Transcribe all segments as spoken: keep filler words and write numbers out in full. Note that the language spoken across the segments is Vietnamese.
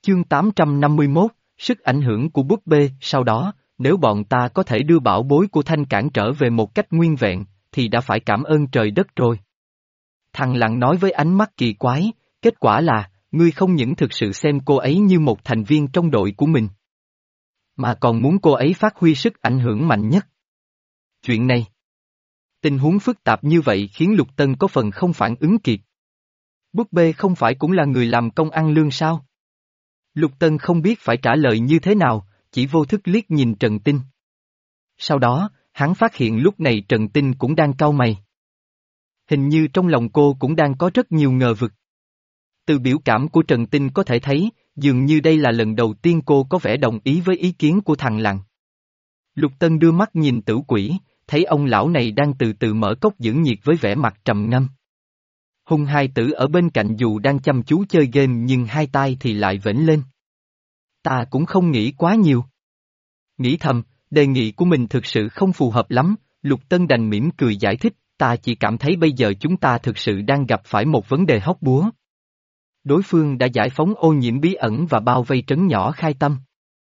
Chương tám trăm năm mươi mốt, sức ảnh hưởng của búp bê. Sau đó, nếu bọn ta có thể đưa bảo bối của Thanh Cảng trở về một cách nguyên vẹn, thì đã phải cảm ơn trời đất rồi. Thằng Lặng nói với ánh mắt kỳ quái, kết quả là, ngươi không những thực sự xem cô ấy như một thành viên trong đội của mình, mà còn muốn cô ấy phát huy sức ảnh hưởng mạnh nhất. Chuyện này, tình huống phức tạp như vậy khiến Lục Tân có phần không phản ứng kịp. Búp bê không phải cũng là người làm công ăn lương sao? Lục Tân không biết phải trả lời như thế nào, chỉ vô thức liếc nhìn Trần Tinh. Sau đó, hắn phát hiện lúc này Trần Tinh cũng đang cau mày. Hình như trong lòng cô cũng đang có rất nhiều ngờ vực. Từ biểu cảm của Trần Tinh có thể thấy, dường như đây là lần đầu tiên cô có vẻ đồng ý với ý kiến của thằng Lặng. Lục Tân đưa mắt nhìn Tử Quỷ, thấy ông lão này đang từ từ mở cốc giữ nhiệt với vẻ mặt trầm ngâm. Hùng hai tử ở bên cạnh dù đang chăm chú chơi game nhưng hai tay thì lại vểnh lên. Ta cũng không nghĩ quá nhiều. Nghĩ thầm, đề nghị của mình thực sự không phù hợp lắm, Lục Tân đành mỉm cười giải thích, ta chỉ cảm thấy bây giờ chúng ta thực sự đang gặp phải một vấn đề hóc búa. Đối phương đã giải phóng ô nhiễm bí ẩn và bao vây trấn nhỏ Khai Tâm.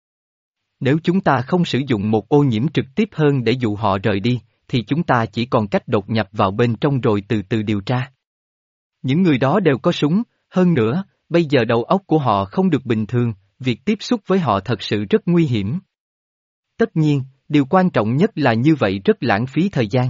Nếu chúng ta không sử dụng một ô nhiễm trực tiếp hơn để dụ họ rời đi, thì chúng ta chỉ còn cách đột nhập vào bên trong rồi từ từ điều tra. Những người đó đều có súng, hơn nữa, bây giờ đầu óc của họ không được bình thường, việc tiếp xúc với họ thật sự rất nguy hiểm. Tất nhiên, điều quan trọng nhất là như vậy rất lãng phí thời gian.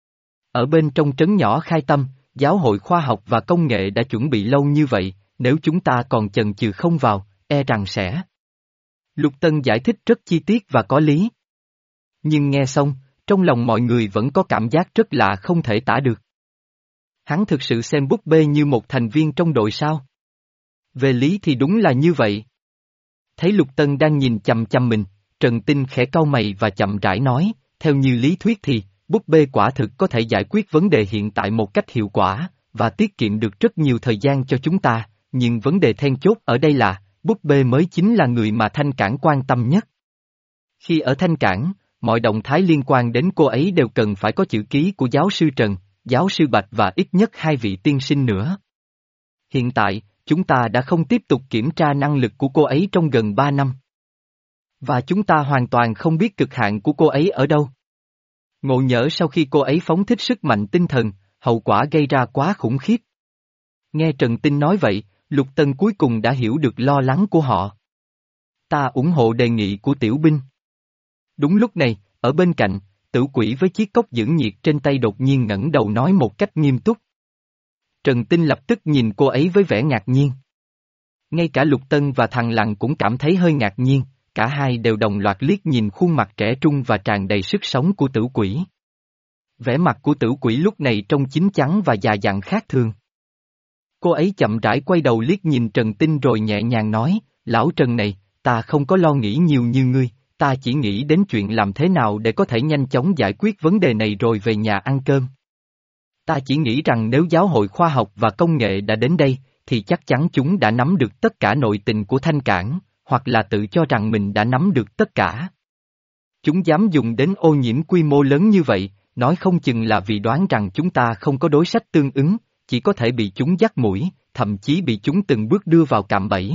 Ở bên trong trấn nhỏ Khai Tâm, Giáo hội Khoa học và Công nghệ đã chuẩn bị lâu như vậy, nếu chúng ta còn chần chừ không vào, e rằng sẽ. Lục Tân giải thích rất chi tiết và có lý. Nhưng nghe xong, trong lòng mọi người vẫn có cảm giác rất lạ không thể tả được. Hắn thực sự xem búp bê như một thành viên trong đội sao? Về lý thì đúng là như vậy. Thấy Lục Tân đang nhìn chằm chằm mình, Trần Tinh khẽ cau mày và chậm rãi nói, theo như lý thuyết thì, búp bê quả thực có thể giải quyết vấn đề hiện tại một cách hiệu quả, và tiết kiệm được rất nhiều thời gian cho chúng ta, nhưng vấn đề then chốt ở đây là, búp bê mới chính là người mà Thanh Cảng quan tâm nhất. Khi ở Thanh Cảng, mọi động thái liên quan đến cô ấy đều cần phải có chữ ký của giáo sư Trần, giáo sư Bạch và ít nhất hai vị tiên sinh nữa. Hiện tại, chúng ta đã không tiếp tục kiểm tra năng lực của cô ấy trong gần ba năm. Và chúng ta hoàn toàn không biết cực hạn của cô ấy ở đâu. Ngộ nhỡ sau khi cô ấy phóng thích sức mạnh tinh thần, hậu quả gây ra quá khủng khiếp. Nghe Trần Tinh nói vậy, Lục Tân cuối cùng đã hiểu được lo lắng của họ. Ta ủng hộ đề nghị của Tiểu Binh. Đúng lúc này, ở bên cạnh, Tử Quỷ với chiếc cốc giữ nhiệt trên tay đột nhiên ngẩng đầu nói một cách nghiêm túc. Trần Tinh lập tức nhìn cô ấy với vẻ ngạc nhiên. Ngay cả Lục Tân và thằng Lặng cũng cảm thấy hơi ngạc nhiên, cả hai đều đồng loạt liếc nhìn khuôn mặt trẻ trung và tràn đầy sức sống của Tử Quỷ. Vẻ mặt của Tử Quỷ lúc này trông chín chắn và già dặn khác thường. Cô ấy chậm rãi quay đầu liếc nhìn Trần Tinh rồi nhẹ nhàng nói, lão Trần này, ta không có lo nghĩ nhiều như ngươi, ta chỉ nghĩ đến chuyện làm thế nào để có thể nhanh chóng giải quyết vấn đề này rồi về nhà ăn cơm. Ta chỉ nghĩ rằng nếu Giáo hội Khoa học và Công nghệ đã đến đây, thì chắc chắn chúng đã nắm được tất cả nội tình của Thanh Cảng, hoặc là tự cho rằng mình đã nắm được tất cả. Chúng dám dùng đến ô nhiễm quy mô lớn như vậy, nói không chừng là vì đoán rằng chúng ta không có đối sách tương ứng, chỉ có thể bị chúng dắt mũi, thậm chí bị chúng từng bước đưa vào cạm bẫy.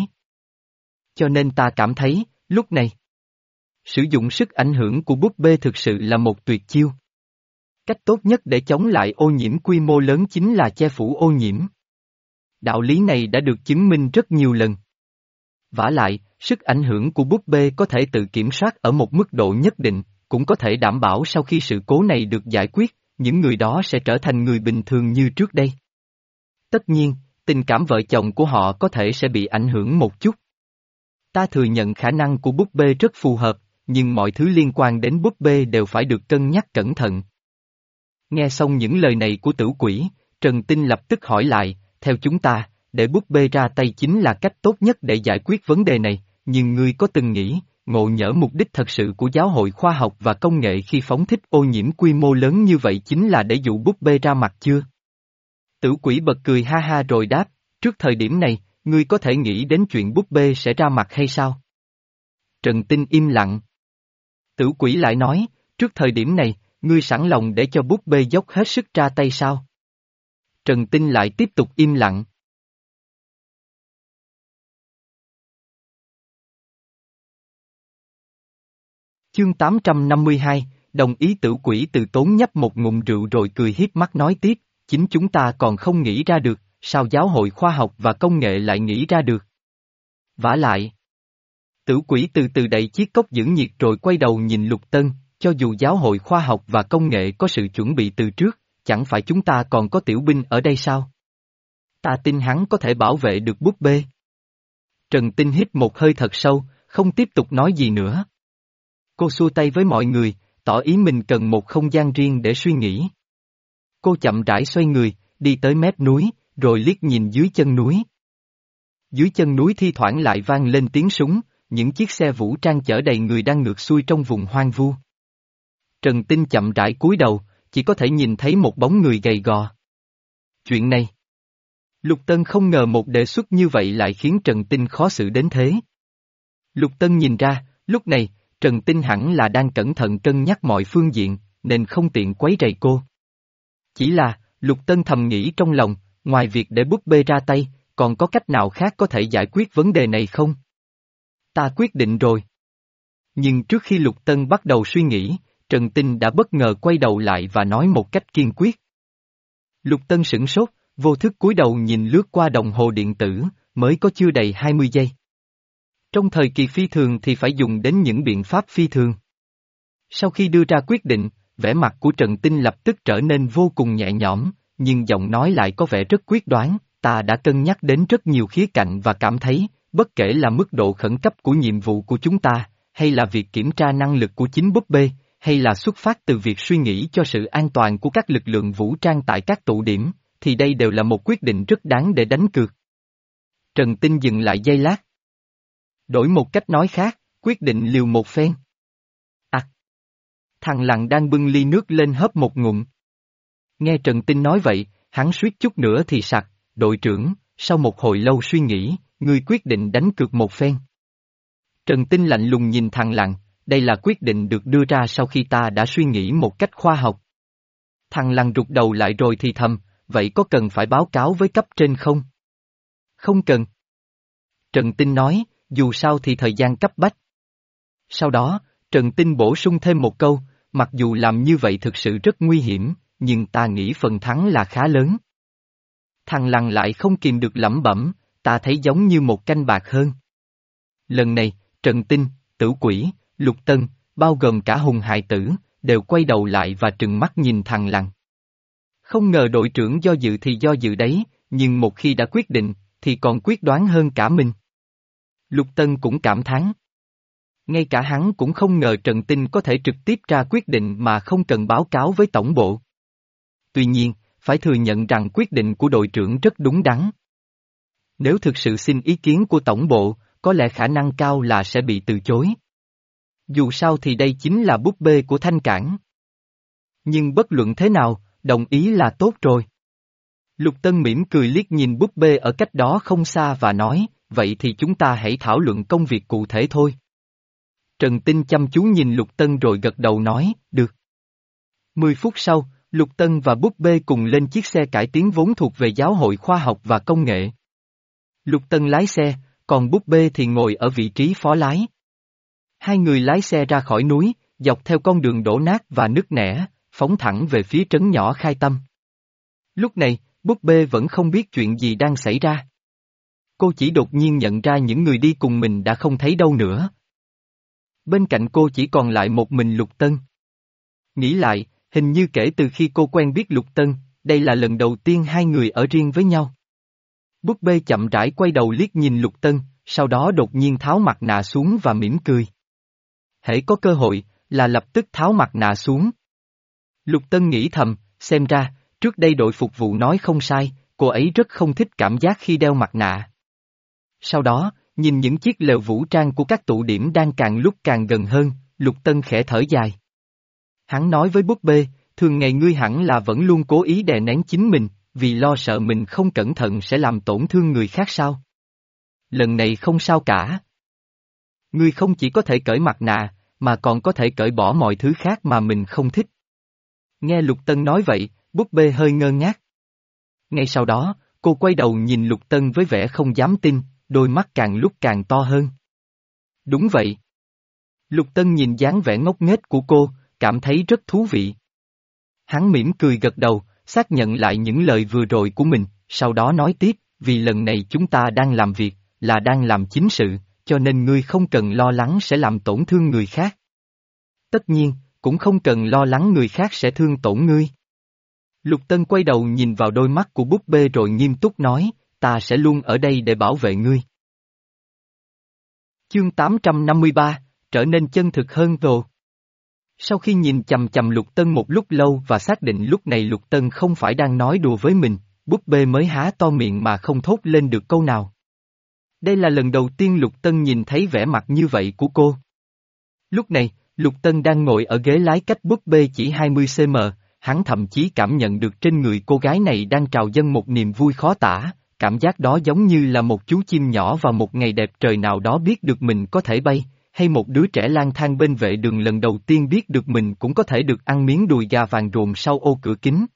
Cho nên ta cảm thấy, lúc này, sử dụng sức ảnh hưởng của búp bê thực sự là một tuyệt chiêu. Cách tốt nhất để chống lại ô nhiễm quy mô lớn chính là che phủ ô nhiễm. Đạo lý này đã được chứng minh rất nhiều lần. Vả lại, sức ảnh hưởng của búp bê có thể tự kiểm soát ở một mức độ nhất định, cũng có thể đảm bảo sau khi sự cố này được giải quyết, những người đó sẽ trở thành người bình thường như trước đây. Tất nhiên, tình cảm vợ chồng của họ có thể sẽ bị ảnh hưởng một chút. Ta thừa nhận khả năng của búp bê rất phù hợp, nhưng mọi thứ liên quan đến búp bê đều phải được cân nhắc cẩn thận. Nghe xong những lời này của Tử Quỷ, Trần Tinh lập tức hỏi lại, theo chúng ta, để búp bê ra tay chính là cách tốt nhất để giải quyết vấn đề này, nhưng ngươi có từng nghĩ, ngộ nhỡ mục đích thật sự của Giáo hội Khoa học và Công nghệ khi phóng thích ô nhiễm quy mô lớn như vậy chính là để dụ búp bê ra mặt chưa? Tử Quỷ bật cười ha ha rồi đáp, trước thời điểm này, ngươi có thể nghĩ đến chuyện búp bê sẽ ra mặt hay sao? Trần Tinh im lặng. Tử Quỷ lại nói, trước thời điểm này, ngươi sẵn lòng để cho búp bê dốc hết sức ra tay sao? Trần Tinh lại tiếp tục im lặng. Chương tám trăm năm mươi hai, đồng ý. Tử Quỷ Từ Tốn nhấp một ngụm rượu rồi cười hiếp mắt nói tiếp, chính chúng ta còn không nghĩ ra được, sao giáo hội khoa học và công nghệ lại nghĩ ra được. Vả lại. Tử Quỷ từ từ đậy chiếc cốc giữ nhiệt rồi quay đầu nhìn Lục Tân, cho dù giáo hội khoa học và công nghệ có sự chuẩn bị từ trước, chẳng phải chúng ta còn có tiểu binh ở đây sao? Ta tin hắn có thể bảo vệ được búp bê. Trần Tinh hít một hơi thật sâu, không tiếp tục nói gì nữa. Cô xua tay với mọi người, tỏ ý mình cần một không gian riêng để suy nghĩ. Cô chậm rãi xoay người, đi tới mép núi, rồi liếc nhìn dưới chân núi. Dưới chân núi thi thoảng lại vang lên tiếng súng, những chiếc xe vũ trang chở đầy người đang ngược xuôi trong vùng hoang vu. Trần Tinh chậm rãi cúi đầu, chỉ có thể nhìn thấy một bóng người gầy gò. Chuyện này. Lục Tân không ngờ một đề xuất như vậy lại khiến Trần Tinh khó xử đến thế. Lục Tân nhìn ra, lúc này, Trần Tinh hẳn là đang cẩn thận cân nhắc mọi phương diện, nên không tiện quấy rầy cô. Chỉ là, Lục Tân thầm nghĩ trong lòng, ngoài việc để búp bê ra tay, còn có cách nào khác có thể giải quyết vấn đề này không? Ta quyết định rồi. Nhưng trước khi Lục Tân bắt đầu suy nghĩ, Trần Tinh đã bất ngờ quay đầu lại và nói một cách kiên quyết. Lục Tân sửng sốt, vô thức cúi đầu nhìn lướt qua đồng hồ điện tử, mới có chưa đầy hai mươi giây. Trong thời kỳ phi thường thì phải dùng đến những biện pháp phi thường. Sau khi đưa ra quyết định, vẻ mặt của Trần Tinh lập tức trở nên vô cùng nhẹ nhõm, nhưng giọng nói lại có vẻ rất quyết đoán, ta đã cân nhắc đến rất nhiều khía cạnh và cảm thấy, bất kể là mức độ khẩn cấp của nhiệm vụ của chúng ta, hay là việc kiểm tra năng lực của chính búp bê, hay là xuất phát từ việc suy nghĩ cho sự an toàn của các lực lượng vũ trang tại các tụ điểm, thì đây đều là một quyết định rất đáng để đánh cược. Trần Tinh dừng lại giây lát. Đổi một cách nói khác, quyết định liều một phen. À! Thằng Lằn đang bưng ly nước lên hớp một ngụm. Nghe Trần Tinh nói vậy, hắn suýt chút nữa thì sặc, đội trưởng, sau một hồi lâu suy nghĩ, ngươi quyết định đánh cược một phen. Trần Tinh lạnh lùng nhìn thằng Lằn, đây là quyết định được đưa ra sau khi ta đã suy nghĩ một cách khoa học. Thằng Lằn rụt đầu lại rồi thì thầm, vậy có cần phải báo cáo với cấp trên không? Không cần. Trần Tinh nói, dù sao thì thời gian cấp bách. Sau đó, Trần Tinh bổ sung thêm một câu, mặc dù làm như vậy thực sự rất nguy hiểm, nhưng ta nghĩ phần thắng là khá lớn. Thằng Lằn lại không kìm được lẩm bẩm, ta thấy giống như một canh bạc hơn. Lần này, Trần Tinh, Tử Quỷ, Lục Tân, bao gồm cả Hùng Hài Tử, đều quay đầu lại và trừng mắt nhìn thằng Lằn. Không ngờ đội trưởng do dự thì do dự đấy, nhưng một khi đã quyết định, thì còn quyết đoán hơn cả mình. Lục Tân cũng cảm thán. Ngay cả hắn cũng không ngờ Trần Tinh có thể trực tiếp ra quyết định mà không cần báo cáo với tổng bộ. Tuy nhiên, phải thừa nhận rằng quyết định của đội trưởng rất đúng đắn. Nếu thực sự xin ý kiến của tổng bộ, có lẽ khả năng cao là sẽ bị từ chối. Dù sao thì đây chính là búp bê của Thanh Cảng. Nhưng bất luận thế nào, đồng ý là tốt rồi. Lục Tân mỉm cười liếc nhìn búp bê ở cách đó không xa và nói, vậy thì chúng ta hãy thảo luận công việc cụ thể thôi. Trần Tinh chăm chú nhìn Lục Tân rồi gật đầu nói, được. Mười phút sau, Lục Tân và búp bê cùng lên chiếc xe cải tiến vốn thuộc về Giáo hội Khoa học và Công nghệ. Lục Tân lái xe, còn búp bê thì ngồi ở vị trí phó lái. Hai người lái xe ra khỏi núi, dọc theo con đường đổ nát và nứt nẻ, phóng thẳng về phía trấn nhỏ Khai Tâm. Lúc này, búp bê vẫn không biết chuyện gì đang xảy ra. Cô chỉ đột nhiên nhận ra những người đi cùng mình đã không thấy đâu nữa. Bên cạnh cô chỉ còn lại một mình Lục Tân. Nghĩ lại, hình như kể từ khi cô quen biết Lục Tân, đây là lần đầu tiên hai người ở riêng với nhau. Búp bê chậm rãi quay đầu liếc nhìn Lục Tân, sau đó đột nhiên tháo mặt nạ xuống và mỉm cười. Hễ có cơ hội, là lập tức tháo mặt nạ xuống. Lục Tân nghĩ thầm, xem ra, trước đây đội phục vụ nói không sai, cô ấy rất không thích cảm giác khi đeo mặt nạ. Sau đó, nhìn những chiếc lều vũ trang của các tụ điểm đang càng lúc càng gần hơn, Lục Tân khẽ thở dài. Hắn nói với búp bê, thường ngày ngươi hẳn là vẫn luôn cố ý đè nén chính mình, vì lo sợ mình không cẩn thận sẽ làm tổn thương người khác sao? Lần này không sao cả. Ngươi không chỉ có thể cởi mặt nạ, mà còn có thể cởi bỏ mọi thứ khác mà mình không thích. Nghe Lục Tân nói vậy, búp bê hơi ngơ ngác. Ngay sau đó, cô quay đầu nhìn Lục Tân với vẻ không dám tin, đôi mắt càng lúc càng to hơn. Đúng vậy. Lục Tân nhìn dáng vẻ ngốc nghếch của cô, cảm thấy rất thú vị. Hắn mỉm cười gật đầu, xác nhận lại những lời vừa rồi của mình, sau đó nói tiếp, vì lần này chúng ta đang làm việc, là đang làm chính sự, cho nên ngươi không cần lo lắng sẽ làm tổn thương người khác. Tất nhiên, cũng không cần lo lắng người khác sẽ thương tổn ngươi. Lục Tân quay đầu nhìn vào đôi mắt của búp bê rồi nghiêm túc nói, ta sẽ luôn ở đây để bảo vệ ngươi. Chương tám trăm năm mươi ba, trở nên chân thực hơn rồi. Sau khi nhìn chầm chầm Lục Tân một lúc lâu và xác định lúc này Lục Tân không phải đang nói đùa với mình, búp bê mới há to miệng mà không thốt lên được câu nào. Đây là lần đầu tiên Lục Tân nhìn thấy vẻ mặt như vậy của cô. Lúc này, Lục Tân đang ngồi ở ghế lái cách búp bê chỉ hai mươi xăng-ti-mét, hắn thậm chí cảm nhận được trên người cô gái này đang trào dâng một niềm vui khó tả, cảm giác đó giống như là một chú chim nhỏ vào một ngày đẹp trời nào đó biết được mình có thể bay, hay một đứa trẻ lang thang bên vệ đường lần đầu tiên biết được mình cũng có thể được ăn miếng đùi gà vàng ruộm sau ô cửa kính.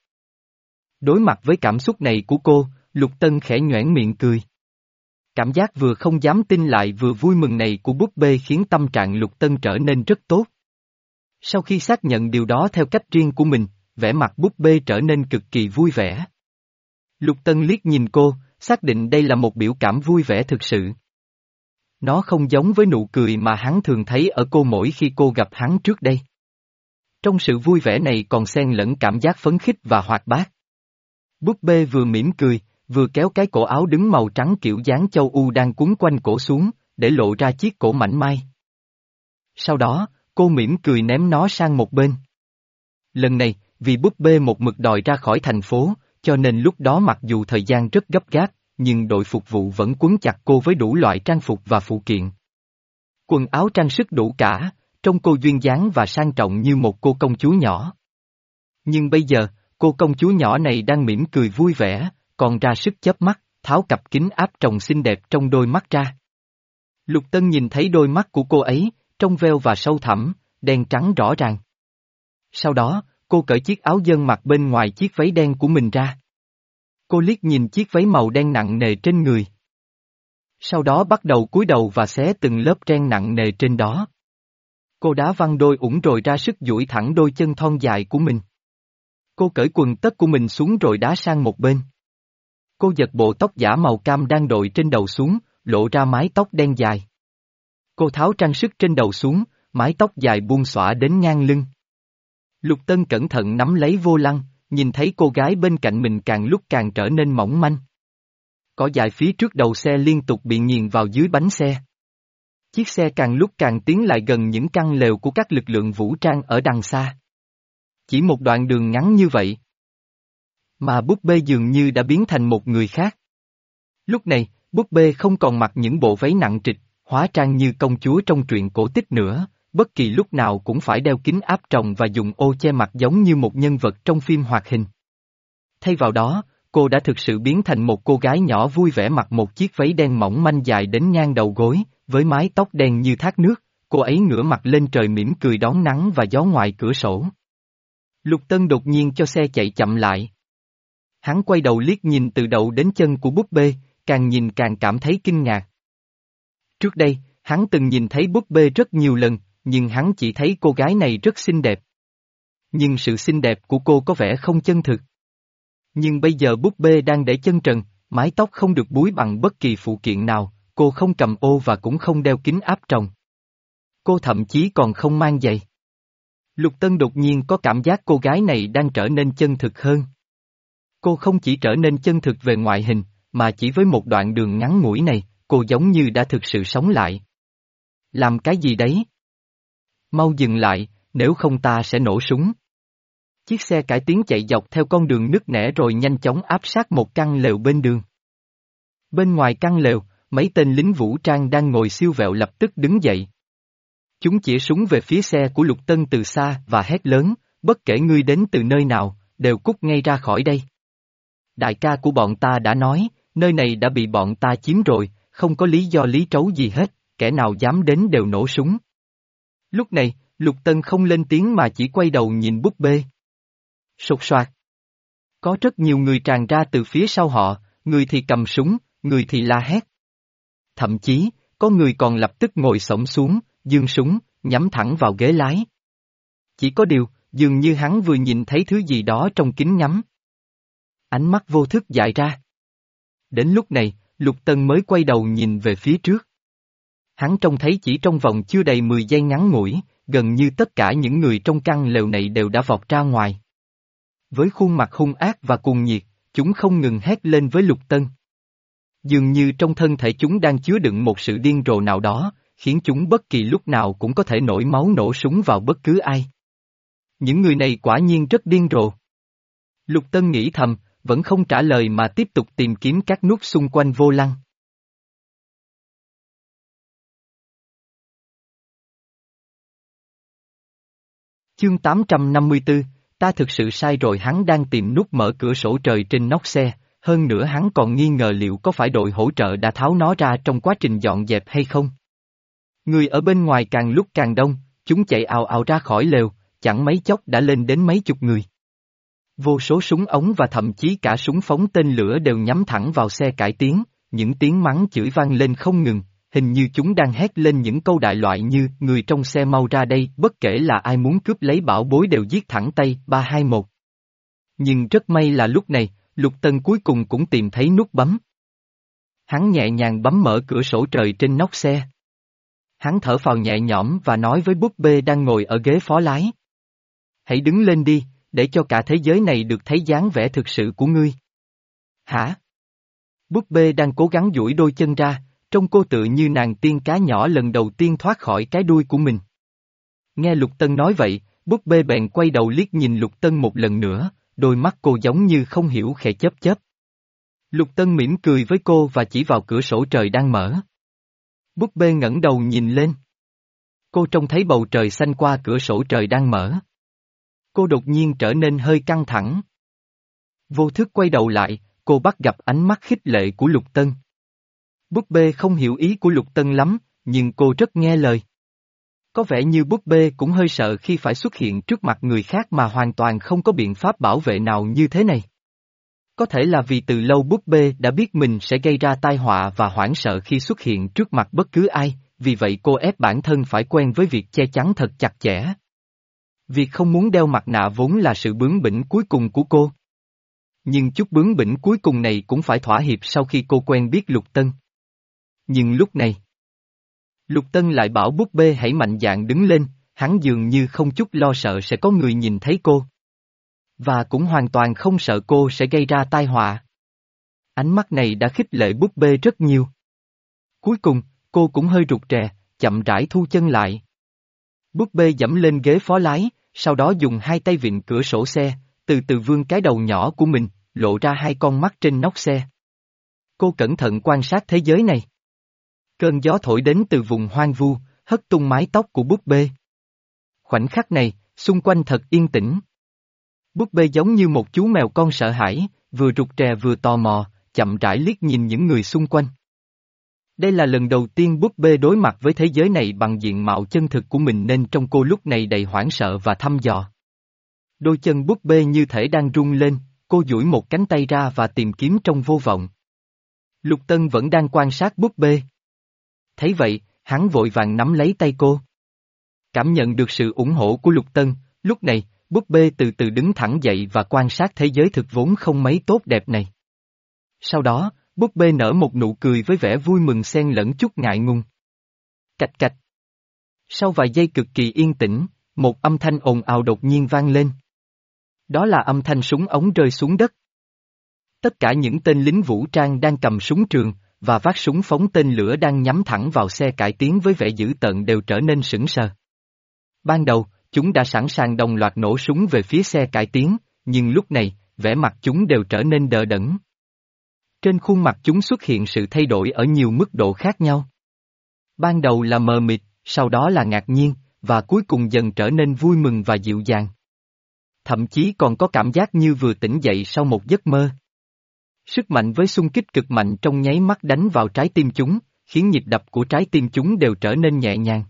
Đối mặt với cảm xúc này của cô, Lục Tân khẽ nhoẻn miệng cười. Cảm giác vừa không dám tin lại vừa vui mừng này của búp bê khiến tâm trạng Lục Tân trở nên rất tốt. Sau khi xác nhận điều đó theo cách riêng của mình, vẻ mặt búp bê trở nên cực kỳ vui vẻ. Lục Tân liếc nhìn cô, xác định đây là một biểu cảm vui vẻ thực sự. Nó không giống với nụ cười mà hắn thường thấy ở cô mỗi khi cô gặp hắn trước đây. Trong sự vui vẻ này còn xen lẫn cảm giác phấn khích và hoạt bát. Búp bê vừa mỉm cười, vừa kéo cái cổ áo đứng màu trắng kiểu dáng châu U đang quấn quanh cổ xuống, để lộ ra chiếc cổ mảnh mai. Sau đó, cô mỉm cười ném nó sang một bên. Lần này, vì búp bê một mực đòi ra khỏi thành phố, cho nên lúc đó mặc dù thời gian rất gấp gáp, nhưng đội phục vụ vẫn quấn chặt cô với đủ loại trang phục và phụ kiện. Quần áo trang sức đủ cả, trông cô duyên dáng và sang trọng như một cô công chúa nhỏ. Nhưng bây giờ, cô công chúa nhỏ này đang mỉm cười vui vẻ, còn ra sức chớp mắt, tháo cặp kính áp tròng xinh đẹp trong đôi mắt ra. Lục Tân nhìn thấy đôi mắt của cô ấy, trong veo và sâu thẳm, đen trắng rõ ràng. Sau đó, cô cởi chiếc áo dân mặc bên ngoài chiếc váy đen của mình ra. Cô liếc nhìn chiếc váy màu đen nặng nề trên người. Sau đó bắt đầu cúi đầu và xé từng lớp ren nặng nề trên đó. Cô đá văng đôi ủng rồi ra sức duỗi thẳng đôi chân thon dài của mình. Cô cởi quần tất của mình xuống rồi đá sang một bên. Cô giật bộ tóc giả màu cam đang đội trên đầu xuống, lộ ra mái tóc đen dài. Cô tháo trang sức trên đầu xuống, mái tóc dài buông xõa đến ngang lưng. Lục Tân cẩn thận nắm lấy vô lăng, nhìn thấy cô gái bên cạnh mình càng lúc càng trở nên mỏng manh. Cỏ dại phía trước đầu xe liên tục bị nghiền vào dưới bánh xe. Chiếc xe càng lúc càng tiến lại gần những căn lều của các lực lượng vũ trang ở đằng xa. Chỉ một đoạn đường ngắn như vậy, mà búp bê dường như đã biến thành một người khác. Lúc này, búp bê không còn mặc những bộ váy nặng trịch, hóa trang như công chúa trong truyện cổ tích nữa, bất kỳ lúc nào cũng phải đeo kính áp tròng và dùng ô che mặt giống như một nhân vật trong phim hoạt hình. Thay vào đó, cô đã thực sự biến thành một cô gái nhỏ vui vẻ mặc một chiếc váy đen mỏng manh dài đến ngang đầu gối, với mái tóc đen như thác nước, cô ấy ngửa mặt lên trời mỉm cười đón nắng và gió ngoài cửa sổ. Lục Tân đột nhiên cho xe chạy chậm lại. Hắn quay đầu liếc nhìn từ đầu đến chân của búp bê, càng nhìn càng cảm thấy kinh ngạc. Trước đây, hắn từng nhìn thấy búp bê rất nhiều lần, nhưng hắn chỉ thấy cô gái này rất xinh đẹp. Nhưng sự xinh đẹp của cô có vẻ không chân thực. Nhưng bây giờ búp bê đang để chân trần, mái tóc không được búi bằng bất kỳ phụ kiện nào, cô không cầm ô và cũng không đeo kính áp tròng. Cô thậm chí còn không mang giày. Lục Tân đột nhiên có cảm giác cô gái này đang trở nên chân thực hơn. Cô không chỉ trở nên chân thực về ngoại hình, mà chỉ với một đoạn đường ngắn ngủi này, cô giống như đã thực sự sống lại. Làm cái gì đấy? Mau dừng lại, nếu không ta sẽ nổ súng. Chiếc xe cải tiến chạy dọc theo con đường nứt nẻ rồi nhanh chóng áp sát một căn lều bên đường. Bên ngoài căn lều, mấy tên lính vũ trang đang ngồi siêu vẹo lập tức đứng dậy. Chúng chĩa súng về phía xe của Lục Tân từ xa và hét lớn, bất kể ngươi đến từ nơi nào, đều cút ngay ra khỏi đây. Đại ca của bọn ta đã nói, nơi này đã bị bọn ta chiếm rồi, không có lý do lý trấu gì hết, kẻ nào dám đến đều nổ súng. Lúc này, Lục Tân không lên tiếng mà chỉ quay đầu nhìn búp bê. Sột soạt. Có rất nhiều người tràn ra từ phía sau họ, người thì cầm súng, người thì la hét. Thậm chí, có người còn lập tức ngồi xổm xuống, giương súng, nhắm thẳng vào ghế lái. Chỉ có điều, dường như hắn vừa nhìn thấy thứ gì đó trong kính ngắm. Ánh mắt vô thức dại ra. Đến lúc này, Lục Tân mới quay đầu nhìn về phía trước. Hắn trông thấy chỉ trong vòng chưa đầy mười giây ngắn ngủi, gần như tất cả những người trong căn lều này đều đã vọt ra ngoài. Với khuôn mặt hung ác và cuồng nhiệt, chúng không ngừng hét lên với Lục Tân. Dường như trong thân thể chúng đang chứa đựng một sự điên rồ nào đó, khiến chúng bất kỳ lúc nào cũng có thể nổi máu nổ súng vào bất cứ ai. Những người này quả nhiên rất điên rồ. Lục Tân nghĩ thầm, vẫn không trả lời mà tiếp tục tìm kiếm các nút xung quanh vô lăng. Chương tám trăm năm mươi tư, ta thực sự sai rồi. Hắn đang tìm nút mở cửa sổ trời trên nóc xe, hơn nữa hắn còn nghi ngờ liệu có phải đội hỗ trợ đã tháo nó ra trong quá trình dọn dẹp hay không. Người ở bên ngoài càng lúc càng đông, chúng chạy ào ào ra khỏi lều, chẳng mấy chốc đã lên đến mấy chục người. Vô số súng ống và thậm chí cả súng phóng tên lửa đều nhắm thẳng vào xe cải tiến, những tiếng mắng chửi vang lên không ngừng, hình như chúng đang hét lên những câu đại loại như người trong xe mau ra đây, bất kể là ai muốn cướp lấy bảo bối đều giết thẳng tay, ba hai một. Nhưng rất may là lúc này, Lục Tân cuối cùng cũng tìm thấy nút bấm. Hắn nhẹ nhàng bấm mở cửa sổ trời trên nóc xe. Hắn thở phào nhẹ nhõm và nói với búp bê đang ngồi ở ghế phó lái. Hãy đứng lên đi, để cho cả thế giới này được thấy dáng vẻ thực sự của ngươi. Hả? Búp bê đang cố gắng duỗi đôi chân ra, trông cô tựa như nàng tiên cá nhỏ lần đầu tiên thoát khỏi cái đuôi của mình. Nghe Lục Tân nói vậy, búp bê bèn quay đầu liếc nhìn Lục Tân một lần nữa, đôi mắt cô giống như không hiểu khẽ chớp chớp. Lục Tân mỉm cười với cô và chỉ vào cửa sổ trời đang mở. Búp bê ngẩng đầu nhìn lên. Cô trông thấy bầu trời xanh qua cửa sổ trời đang mở. Cô đột nhiên trở nên hơi căng thẳng. Vô thức quay đầu lại, cô bắt gặp ánh mắt khích lệ của Lục Tân. Búp bê không hiểu ý của Lục Tân lắm, nhưng cô rất nghe lời. Có vẻ như búp bê cũng hơi sợ khi phải xuất hiện trước mặt người khác mà hoàn toàn không có biện pháp bảo vệ nào như thế này. Có thể là vì từ lâu búp bê đã biết mình sẽ gây ra tai họa và hoảng sợ khi xuất hiện trước mặt bất cứ ai, vì vậy cô ép bản thân phải quen với việc che chắn thật chặt chẽ. Việc không muốn đeo mặt nạ vốn là sự bướng bỉnh cuối cùng của cô. Nhưng chút bướng bỉnh cuối cùng này cũng phải thỏa hiệp sau khi cô quen biết Lục Tân. Nhưng lúc này, Lục Tân lại bảo búp bê hãy mạnh dạn đứng lên, hắn dường như không chút lo sợ sẽ có người nhìn thấy cô. Và cũng hoàn toàn không sợ cô sẽ gây ra tai họa. Ánh mắt này đã khích lệ búp bê rất nhiều. Cuối cùng, cô cũng hơi rụt rè, chậm rãi thu chân lại. Búp bê giẫm lên ghế phó lái, sau đó dùng hai tay vịn cửa sổ xe, từ từ vươn cái đầu nhỏ của mình, lộ ra hai con mắt trên nóc xe. Cô cẩn thận quan sát thế giới này. Cơn gió thổi đến từ vùng hoang vu, hất tung mái tóc của búp bê. Khoảnh khắc này, xung quanh thật yên tĩnh. Búp bê giống như một chú mèo con sợ hãi, vừa rụt rè vừa tò mò, chậm rãi liếc nhìn những người xung quanh. Đây là lần đầu tiên búp bê đối mặt với thế giới này bằng diện mạo chân thực của mình nên trong cô lúc này đầy hoảng sợ và thăm dò. Đôi chân búp bê như thể đang rung lên, cô duỗi một cánh tay ra và tìm kiếm trong vô vọng. Lục Tân vẫn đang quan sát búp bê. Thấy vậy, hắn vội vàng nắm lấy tay cô. Cảm nhận được sự ủng hộ của Lục Tân, lúc này, búp bê từ từ đứng thẳng dậy và quan sát thế giới thực vốn không mấy tốt đẹp này. Sau đó, búp bê nở một nụ cười với vẻ vui mừng xen lẫn chút ngại ngùng. Cạch cạch. Sau vài giây cực kỳ yên tĩnh, một âm thanh ồn ào đột nhiên vang lên. Đó là âm thanh súng ống rơi xuống đất. Tất cả những tên lính vũ trang đang cầm súng trường, và vác súng phóng tên lửa đang nhắm thẳng vào xe cải tiến với vẻ dữ tợn đều trở nên sững sờ. Ban đầu, chúng đã sẵn sàng đồng loạt nổ súng về phía xe cải tiến, nhưng lúc này, vẻ mặt chúng đều trở nên đờ đẫn. Trên khuôn mặt chúng xuất hiện sự thay đổi ở nhiều mức độ khác nhau. Ban đầu là mờ mịt, sau đó là ngạc nhiên, và cuối cùng dần trở nên vui mừng và dịu dàng. Thậm chí còn có cảm giác như vừa tỉnh dậy sau một giấc mơ. Sức mạnh với xung kích cực mạnh trong nháy mắt đánh vào trái tim chúng, khiến nhịp đập của trái tim chúng đều trở nên nhẹ nhàng.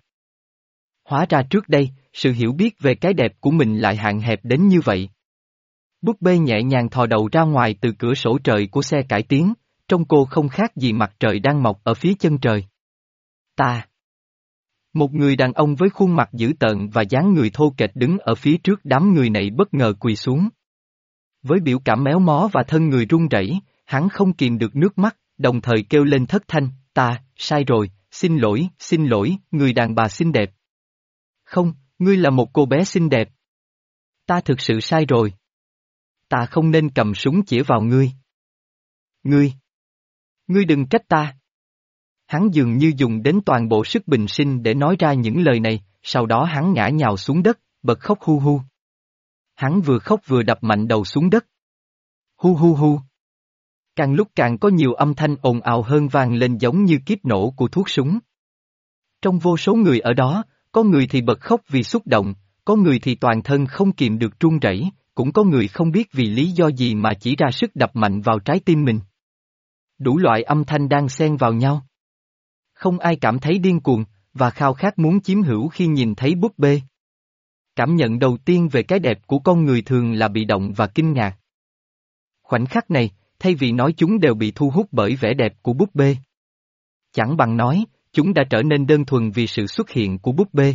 Hóa ra trước đây, sự hiểu biết về cái đẹp của mình lại hạn hẹp đến như vậy. Búp bê nhẹ nhàng thò đầu ra ngoài từ cửa sổ trời của xe cải tiến, trông cô không khác gì mặt trời đang mọc ở phía chân trời. Ta. Một người đàn ông với khuôn mặt dữ tợn và dáng người thô kệch đứng ở phía trước đám người này bất ngờ quỳ xuống. Với biểu cảm méo mó và thân người run rẩy, hắn không kìm được nước mắt, đồng thời kêu lên thất thanh, ta, sai rồi, xin lỗi, xin lỗi, người đàn bà xinh đẹp. Không, ngươi là một cô bé xinh đẹp. Ta thực sự sai rồi. Ta không nên cầm súng chĩa vào ngươi. Ngươi. Ngươi đừng trách ta. Hắn dường như dùng đến toàn bộ sức bình sinh để nói ra những lời này, sau đó hắn ngã nhào xuống đất, bật khóc hu hu. Hắn vừa khóc vừa đập mạnh đầu xuống đất. Hu hu hu. Càng lúc càng có nhiều âm thanh ồn ào hơn vang lên giống như kiếp nổ của thuốc súng. Trong vô số người ở đó, có người thì bật khóc vì xúc động, có người thì toàn thân không kìm được run rẩy, cũng có người không biết vì lý do gì mà chỉ ra sức đập mạnh vào trái tim mình. Đủ loại âm thanh đang xen vào nhau. Không ai cảm thấy điên cuồng, và khao khát muốn chiếm hữu khi nhìn thấy búp bê. Cảm nhận đầu tiên về cái đẹp của con người thường là bị động và kinh ngạc. Khoảnh khắc này, thay vì nói chúng đều bị thu hút bởi vẻ đẹp của búp bê. Chẳng bằng nói, chúng đã trở nên đơn thuần vì sự xuất hiện của búp bê.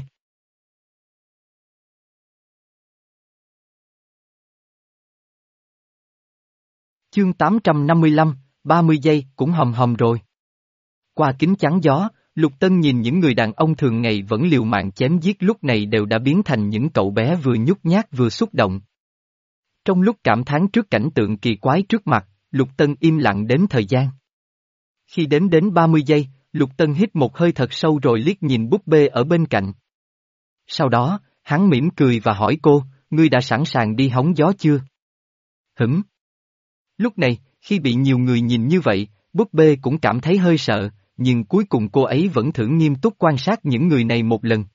Chương tám trăm năm mươi lăm, ba mươi giây, cũng hầm hầm rồi. Qua kính chắn gió, Lục Tân nhìn những người đàn ông thường ngày vẫn liều mạng chém giết lúc này đều đã biến thành những cậu bé vừa nhút nhát vừa xúc động. Trong lúc cảm thán trước cảnh tượng kỳ quái trước mặt, Lục Tân im lặng đếm thời gian. Khi đếm đến ba mươi giây, Lục Tân hít một hơi thật sâu rồi liếc nhìn búp bê ở bên cạnh. Sau đó, hắn mỉm cười và hỏi cô, ngươi đã sẵn sàng đi hóng gió chưa? Hửm. Lúc này, khi bị nhiều người nhìn như vậy, búp bê cũng cảm thấy hơi sợ, nhưng cuối cùng cô ấy vẫn thử nghiêm túc quan sát những người này một lần.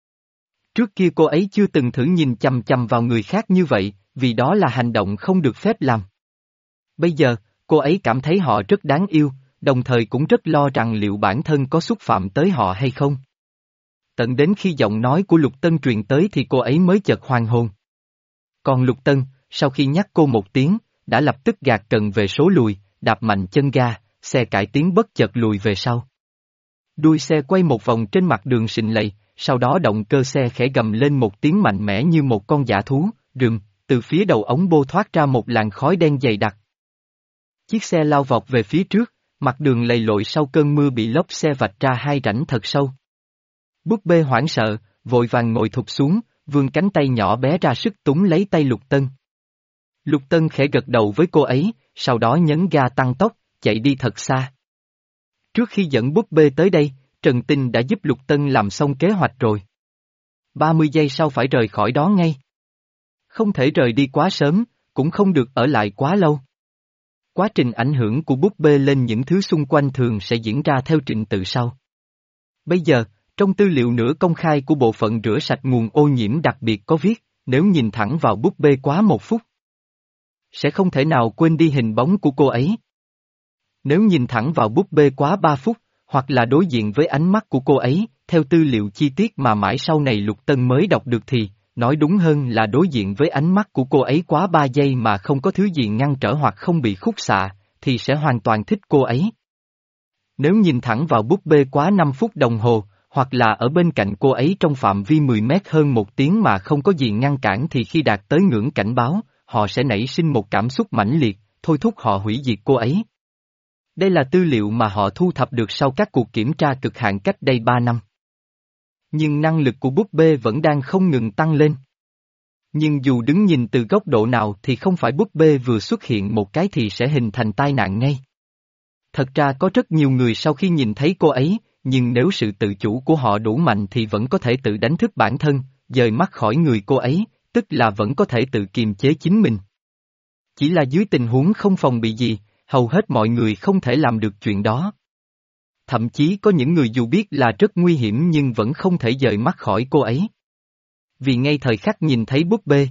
Trước kia cô ấy chưa từng thử nhìn chằm chằm vào người khác như vậy, vì đó là hành động không được phép làm. Bây giờ, cô ấy cảm thấy họ rất đáng yêu, đồng thời cũng rất lo rằng liệu bản thân có xúc phạm tới họ hay không. Tận đến khi giọng nói của Lục Tân truyền tới thì cô ấy mới chợt hoàn hồn. Còn Lục Tân, sau khi nhắc cô một tiếng, đã lập tức gạt cần về số lùi, đạp mạnh chân ga, xe cải tiến bất chợt lùi về sau. Đuôi xe quay một vòng trên mặt đường sình lầy, sau đó động cơ xe khẽ gầm lên một tiếng mạnh mẽ như một con dã thú, rừm, từ phía đầu ống bô thoát ra một làn khói đen dày đặc. Chiếc xe lao vọt về phía trước, mặt đường lầy lội sau cơn mưa bị lốp xe vạch ra hai rãnh thật sâu. Búp bê hoảng sợ, vội vàng ngồi thụp xuống, vươn cánh tay nhỏ bé ra sức túm lấy tay Lục Tân. Lục Tân khẽ gật đầu với cô ấy, sau đó nhấn ga tăng tốc, chạy đi thật xa. Trước khi dẫn búp bê tới đây, Trần Tinh đã giúp Lục Tân làm xong kế hoạch rồi. ba mươi giây sau phải rời khỏi đó ngay. Không thể rời đi quá sớm, cũng không được ở lại quá lâu. Quá trình ảnh hưởng của búp bê lên những thứ xung quanh thường sẽ diễn ra theo trình tự sau. Bây giờ, trong tư liệu nửa công khai của bộ phận rửa sạch nguồn ô nhiễm đặc biệt có viết, nếu nhìn thẳng vào búp bê quá một phút, sẽ không thể nào quên đi hình bóng của cô ấy. Nếu nhìn thẳng vào búp bê quá ba phút, hoặc là đối diện với ánh mắt của cô ấy, theo tư liệu chi tiết mà mãi sau này Lục Tân mới đọc được thì, nói đúng hơn là đối diện với ánh mắt của cô ấy quá ba giây mà không có thứ gì ngăn trở hoặc không bị khúc xạ, thì sẽ hoàn toàn thích cô ấy. Nếu nhìn thẳng vào búp bê quá năm phút đồng hồ, hoặc là ở bên cạnh cô ấy trong phạm vi mười mét hơn một tiếng mà không có gì ngăn cản thì khi đạt tới ngưỡng cảnh báo, họ sẽ nảy sinh một cảm xúc mãnh liệt, thôi thúc họ hủy diệt cô ấy. Đây là tư liệu mà họ thu thập được sau các cuộc kiểm tra cực hạn cách đây ba năm. Nhưng năng lực của búp bê vẫn đang không ngừng tăng lên. Nhưng dù đứng nhìn từ góc độ nào thì không phải búp bê vừa xuất hiện một cái thì sẽ hình thành tai nạn ngay. Thật ra có rất nhiều người sau khi nhìn thấy cô ấy, nhưng nếu sự tự chủ của họ đủ mạnh thì vẫn có thể tự đánh thức bản thân, dời mắt khỏi người cô ấy, tức là vẫn có thể tự kiềm chế chính mình. Chỉ là dưới tình huống không phòng bị gì, hầu hết mọi người không thể làm được chuyện đó. Thậm chí có những người dù biết là rất nguy hiểm nhưng vẫn không thể dời mắt khỏi cô ấy. Vì ngay thời khắc nhìn thấy búp bê,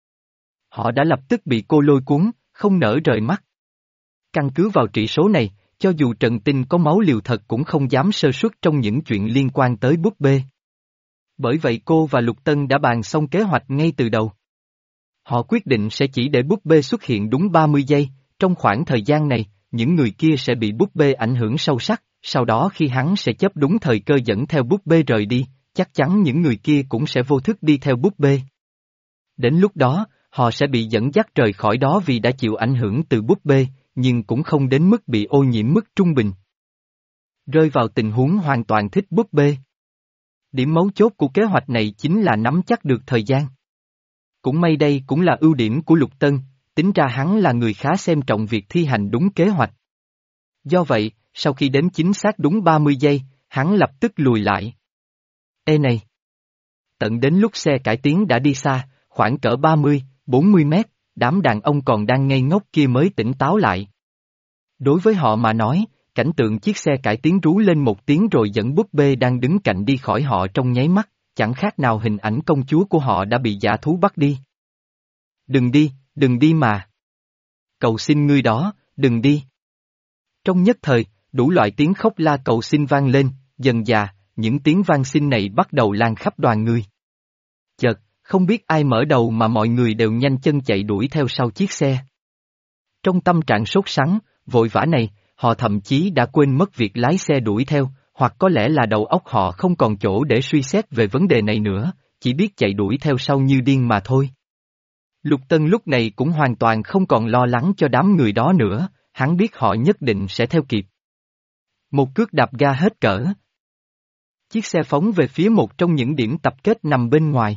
họ đã lập tức bị cô lôi cuốn, không nỡ rời mắt. Căn cứ vào trị số này, cho dù Trần Tinh có máu liều thật cũng không dám sơ suất trong những chuyện liên quan tới búp bê. Bởi vậy cô và Lục Tân đã bàn xong kế hoạch ngay từ đầu. Họ quyết định sẽ chỉ để búp bê xuất hiện đúng ba mươi giây, trong khoảng thời gian này, những người kia sẽ bị búp bê ảnh hưởng sâu sắc, sau đó khi hắn sẽ chấp đúng thời cơ dẫn theo búp bê rời đi, chắc chắn những người kia cũng sẽ vô thức đi theo búp bê. Đến lúc đó, họ sẽ bị dẫn dắt rời khỏi đó vì đã chịu ảnh hưởng từ búp bê, nhưng cũng không đến mức bị ô nhiễm mức trung bình. Rơi vào tình huống hoàn toàn thích búp bê. Điểm mấu chốt của kế hoạch này chính là nắm chắc được thời gian. Cũng may đây cũng là ưu điểm của Lục Tân, tính ra hắn là người khá xem trọng việc thi hành đúng kế hoạch. Do vậy, sau khi đếm chính xác đúng ba mươi giây, hắn lập tức lùi lại. Ê này! Tận đến lúc xe cải tiến đã đi xa, khoảng cỡ ba mươi, bốn mươi mét, đám đàn ông còn đang ngây ngốc kia mới tỉnh táo lại. Đối với họ mà nói, cảnh tượng chiếc xe cải tiến rú lên một tiếng rồi dẫn búp bê đang đứng cạnh đi khỏi họ trong nháy mắt, chẳng khác nào hình ảnh công chúa của họ đã bị dã thú bắt đi. Đừng đi, đừng đi mà. Cầu xin ngươi đó, đừng đi. Trong nhất thời, đủ loại tiếng khóc la cầu xin vang lên, dần dà, những tiếng vang xin này bắt đầu lan khắp đoàn người. Chợt, không biết ai mở đầu mà mọi người đều nhanh chân chạy đuổi theo sau chiếc xe. Trong tâm trạng sốt sắng, vội vã này, họ thậm chí đã quên mất việc lái xe đuổi theo, hoặc có lẽ là đầu óc họ không còn chỗ để suy xét về vấn đề này nữa, chỉ biết chạy đuổi theo sau như điên mà thôi. Lục Tân lúc này cũng hoàn toàn không còn lo lắng cho đám người đó nữa, hắn biết họ nhất định sẽ theo kịp. Một cước đạp ga hết cỡ. Chiếc xe phóng về phía một trong những điểm tập kết nằm bên ngoài.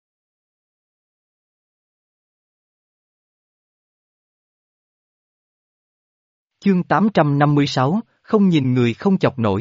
Chương tám trăm năm mươi sáu, không nhìn người không chọc nổi.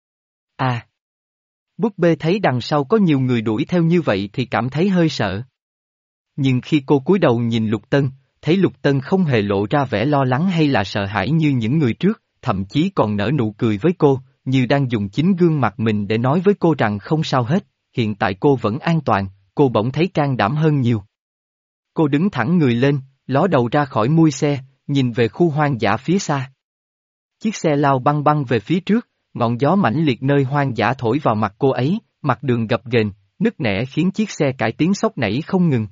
À! Búp bê thấy đằng sau có nhiều người đuổi theo như vậy thì cảm thấy hơi sợ. Nhưng khi cô cúi đầu nhìn Lục Tân, thấy Lục Tân không hề lộ ra vẻ lo lắng hay là sợ hãi như những người trước, thậm chí còn nở nụ cười với cô, như đang dùng chính gương mặt mình để nói với cô rằng không sao hết, hiện tại cô vẫn an toàn, cô bỗng thấy can đảm hơn nhiều. Cô đứng thẳng người lên, ló đầu ra khỏi mui xe, nhìn về khu hoang dã phía xa. Chiếc xe lao băng băng về phía trước, ngọn gió mãnh liệt nơi hoang dã thổi vào mặt cô ấy, mặt đường gập ghềnh, nứt nẻ khiến chiếc xe cải tiến xóc nảy không ngừng.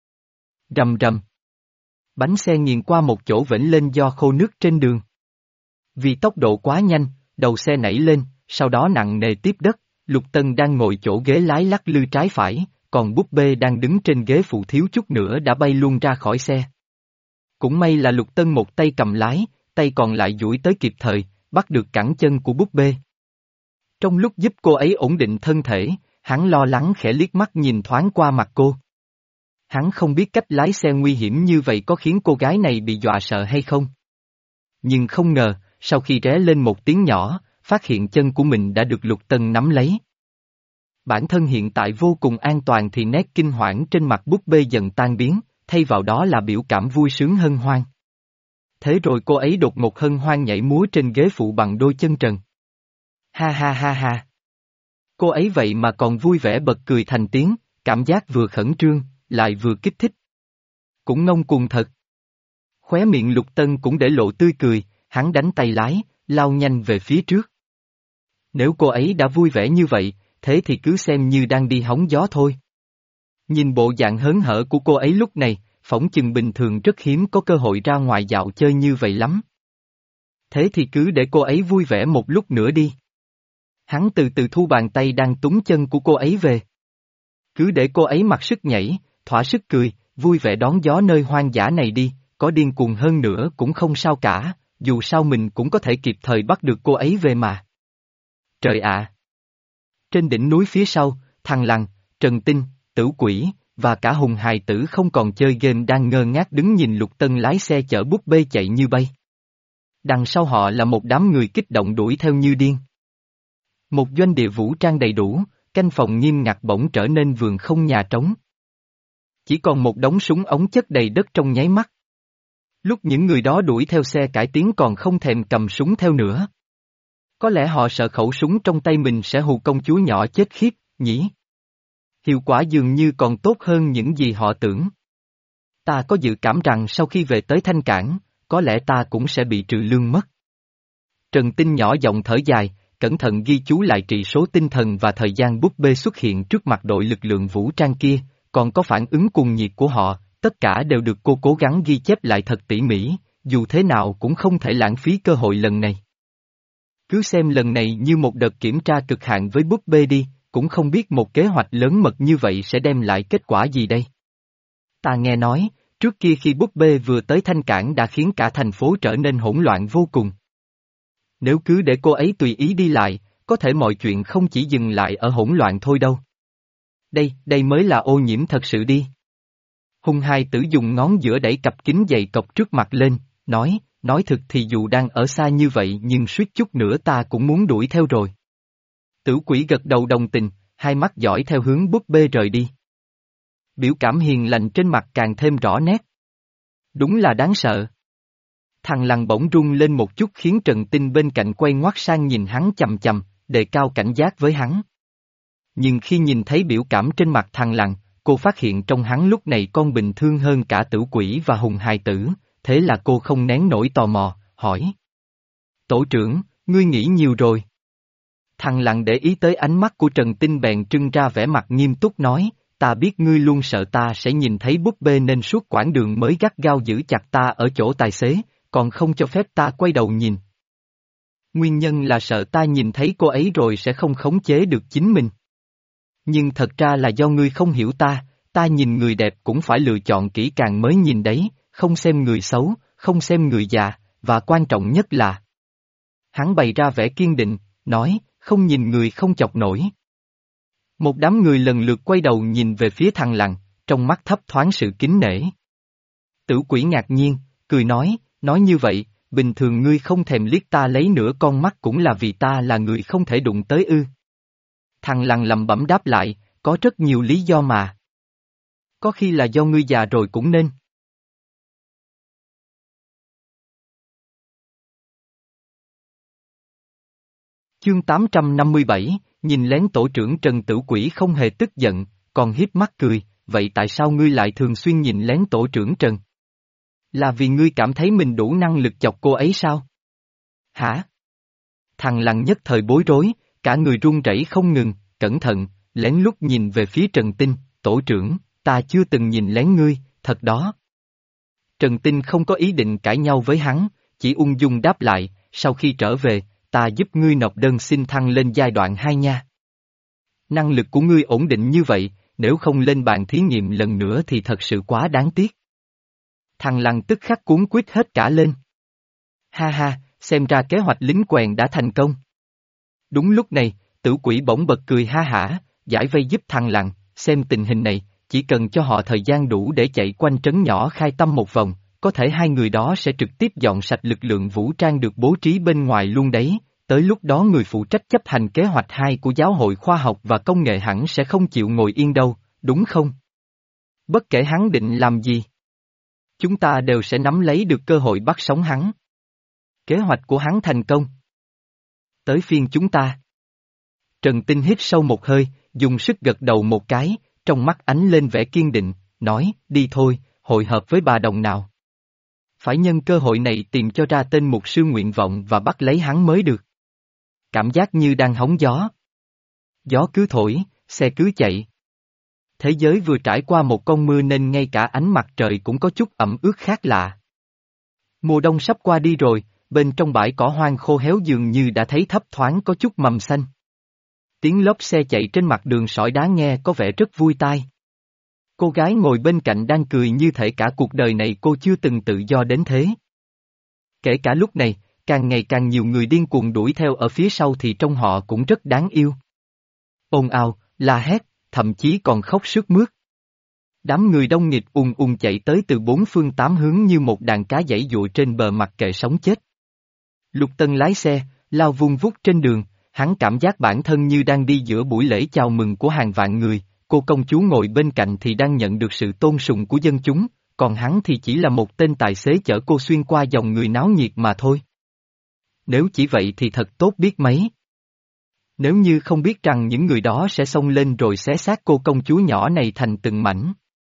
Rầm rầm. Bánh xe nghiền qua một chỗ vểnh lên do khô nước trên đường. Vì tốc độ quá nhanh, đầu xe nảy lên, sau đó nặng nề tiếp đất, Lục Tân đang ngồi chỗ ghế lái lắc lư trái phải, còn búp bê đang đứng trên ghế phụ thiếu chút nữa đã bay luôn ra khỏi xe. Cũng may là Lục Tân một tay cầm lái, tay còn lại duỗi tới kịp thời, bắt được cẳng chân của búp bê. Trong lúc giúp cô ấy ổn định thân thể, hắn lo lắng khẽ liếc mắt nhìn thoáng qua mặt cô. Hắn không biết cách lái xe nguy hiểm như vậy có khiến cô gái này bị dọa sợ hay không. Nhưng không ngờ, sau khi ré lên một tiếng nhỏ, phát hiện chân của mình đã được Lục Tân nắm lấy. Bản thân hiện tại vô cùng an toàn thì nét kinh hoảng trên mặt búp bê dần tan biến, thay vào đó là biểu cảm vui sướng hân hoan. Thế rồi cô ấy đột ngột hân hoan nhảy múa trên ghế phụ bằng đôi chân trần. Ha ha ha ha. Cô ấy vậy mà còn vui vẻ bật cười thành tiếng, cảm giác vừa khẩn trương, lại vừa kích thích. Cũng ngông cuồng thật. Khóe miệng Lục Tân cũng để lộ tươi cười, hắn đánh tay lái, lao nhanh về phía trước. Nếu cô ấy đã vui vẻ như vậy, thế thì cứ xem như đang đi hóng gió thôi. Nhìn bộ dạng hớn hở của cô ấy lúc này, phỏng chừng bình thường rất hiếm có cơ hội ra ngoài dạo chơi như vậy lắm. Thế thì cứ để cô ấy vui vẻ một lúc nữa đi. Hắn từ từ thu bàn tay đang túng chân của cô ấy về. Cứ để cô ấy mặc sức nhảy, thỏa sức cười, vui vẻ đón gió nơi hoang dã này đi, có điên cuồng hơn nữa cũng không sao cả, dù sao mình cũng có thể kịp thời bắt được cô ấy về mà. Trời ạ! Trên đỉnh núi phía sau, thằng Lằn, Trần Tinh, Tử Quỷ, và cả Hùng hài tử không còn chơi game đang ngơ ngác đứng nhìn Lục Tân lái xe chở búp bê chạy như bay. Đằng sau họ là một đám người kích động đuổi theo như điên. Một doanh địa vũ trang đầy đủ, canh phòng nghiêm ngặt bỗng trở nên vườn không nhà trống. Chỉ còn một đống súng ống chất đầy đất trong nháy mắt. Lúc những người đó đuổi theo xe cải tiến còn không thèm cầm súng theo nữa. Có lẽ họ sợ khẩu súng trong tay mình sẽ hù công chúa nhỏ chết khiếp, nhỉ? Hiệu quả dường như còn tốt hơn những gì họ tưởng. Ta có dự cảm rằng sau khi về tới Thanh Cảng, có lẽ ta cũng sẽ bị trừ lương mất. Trần Tinh nhỏ giọng thở dài, cẩn thận ghi chú lại trị số tinh thần và thời gian búp bê xuất hiện trước mặt đội lực lượng vũ trang kia, còn có phản ứng cuồng nhiệt của họ, tất cả đều được cô cố gắng ghi chép lại thật tỉ mỉ, dù thế nào cũng không thể lãng phí cơ hội lần này. Cứ xem lần này như một đợt kiểm tra cực hạn với búp bê đi, cũng không biết một kế hoạch lớn mật như vậy sẽ đem lại kết quả gì đây. Ta nghe nói, trước kia khi búp bê vừa tới Thanh Cảng đã khiến cả thành phố trở nên hỗn loạn vô cùng. Nếu cứ để cô ấy tùy ý đi lại, có thể mọi chuyện không chỉ dừng lại ở hỗn loạn thôi đâu. Đây, đây mới là ô nhiễm thật sự đi. Hùng hai tử dùng ngón giữa đẩy cặp kính dày cọc trước mặt lên, nói, nói thực thì dù đang ở xa như vậy nhưng suýt chút nữa ta cũng muốn đuổi theo rồi. Tử quỷ gật đầu đồng tình, hai mắt dõi theo hướng búp bê rời đi. Biểu cảm hiền lành trên mặt càng thêm rõ nét. Đúng là đáng sợ. Thằng lằn bỗng rung lên một chút khiến Trần Tinh bên cạnh quay ngoắt sang nhìn hắn chằm chằm, đề cao cảnh giác với hắn. Nhưng khi nhìn thấy biểu cảm trên mặt thằng lằn, cô phát hiện trong hắn lúc này con bình thường hơn cả tử quỷ và hùng hài tử, thế là cô không nén nổi tò mò, hỏi. Tổ trưởng, ngươi nghĩ nhiều rồi. Thằng lằn để ý tới ánh mắt của Trần Tinh bèn trưng ra vẻ mặt nghiêm túc nói, ta biết ngươi luôn sợ ta sẽ nhìn thấy búp bê nên suốt quãng đường mới gắt gao giữ chặt ta ở chỗ tài xế, còn không cho phép ta quay đầu nhìn. Nguyên nhân là sợ ta nhìn thấy cô ấy rồi sẽ không khống chế được chính mình. Nhưng thật ra là do ngươi không hiểu ta, ta nhìn người đẹp cũng phải lựa chọn kỹ càng mới nhìn đấy, không xem người xấu, không xem người già, và quan trọng nhất là... Hắn bày ra vẻ kiên định, nói, không nhìn người không chọc nổi. Một đám người lần lượt quay đầu nhìn về phía thằng lằn, trong mắt thấp thoáng sự kính nể. Tử quỷ ngạc nhiên, cười nói, nói như vậy, bình thường ngươi không thèm liếc ta lấy nửa con mắt cũng là vì ta là người không thể đụng tới ư. Thằng lằn lẩm bẩm đáp lại, có rất nhiều lý do mà. Có khi là do ngươi già rồi cũng nên. Chương tám trăm năm mươi bảy, nhìn lén tổ trưởng Trần Tử Quỷ không hề tức giận, còn hiếp mắt cười, vậy tại sao ngươi lại thường xuyên nhìn lén tổ trưởng Trần? Là vì ngươi cảm thấy mình đủ năng lực chọc cô ấy sao? Hả? Thằng lằn nhất thời bối rối, cả người run rẩy không ngừng, cẩn thận, lén lút nhìn về phía Trần Tinh, tổ trưởng, ta chưa từng nhìn lén ngươi, thật đó. Trần Tinh không có ý định cãi nhau với hắn, chỉ ung dung đáp lại, sau khi trở về, ta giúp ngươi nộp đơn xin thăng lên giai đoạn hai nha. Năng lực của ngươi ổn định như vậy, nếu không lên bàn thí nghiệm lần nữa thì thật sự quá đáng tiếc. Thằng lằn tức khắc cuốn quýt hết cả lên. Ha ha, xem ra kế hoạch lính quèn đã thành công. Đúng lúc này, tử quỷ bỗng bật cười ha hả, giải vây giúp thằng lằn, xem tình hình này, chỉ cần cho họ thời gian đủ để chạy quanh trấn nhỏ khai tâm một vòng, có thể hai người đó sẽ trực tiếp dọn sạch lực lượng vũ trang được bố trí bên ngoài luôn đấy, tới lúc đó người phụ trách chấp hành kế hoạch hai của Giáo hội Khoa học và Công nghệ hẳn sẽ không chịu ngồi yên đâu, đúng không? Bất kể hắn định làm gì, chúng ta đều sẽ nắm lấy được cơ hội bắt sống hắn. Kế hoạch của hắn thành công. Tới phiên chúng ta. Trần Tinh hít sâu một hơi, dùng sức gật đầu một cái, trong mắt ánh lên vẻ kiên định, nói, đi thôi, hội hợp với bà đồng nào. Phải nhân cơ hội này tìm cho ra tên mục sư nguyện vọng và bắt lấy hắn mới được. Cảm giác như đang hóng gió. Gió cứ thổi, xe cứ chạy. Thế giới vừa trải qua một con mưa nên ngay cả ánh mặt trời cũng có chút ẩm ướt khác lạ. Mùa đông sắp qua đi rồi, bên trong bãi cỏ hoang khô héo dường như đã thấy thấp thoáng có chút mầm xanh. Tiếng lốp xe chạy trên mặt đường sỏi đá nghe có vẻ rất vui tai. Cô gái ngồi bên cạnh đang cười như thể cả cuộc đời này cô chưa từng tự do đến thế. Kể cả lúc này, càng ngày càng nhiều người điên cuồng đuổi theo ở phía sau thì trong họ cũng rất đáng yêu. Ồn ào, la hét, thậm chí còn khóc sướt mướt. Đám người đông nghịt ùn ùn chạy tới từ bốn phương tám hướng như một đàn cá giãy giụa trên bờ mặt kệ sống chết. Lục Tân lái xe, lao vun vút trên đường, hắn cảm giác bản thân như đang đi giữa buổi lễ chào mừng của hàng vạn người, cô công chúa ngồi bên cạnh thì đang nhận được sự tôn sùng của dân chúng, còn hắn thì chỉ là một tên tài xế chở cô xuyên qua dòng người náo nhiệt mà thôi. Nếu chỉ vậy thì thật tốt biết mấy. Nếu như không biết rằng những người đó sẽ xông lên rồi xé xác cô công chúa nhỏ này thành từng mảnh.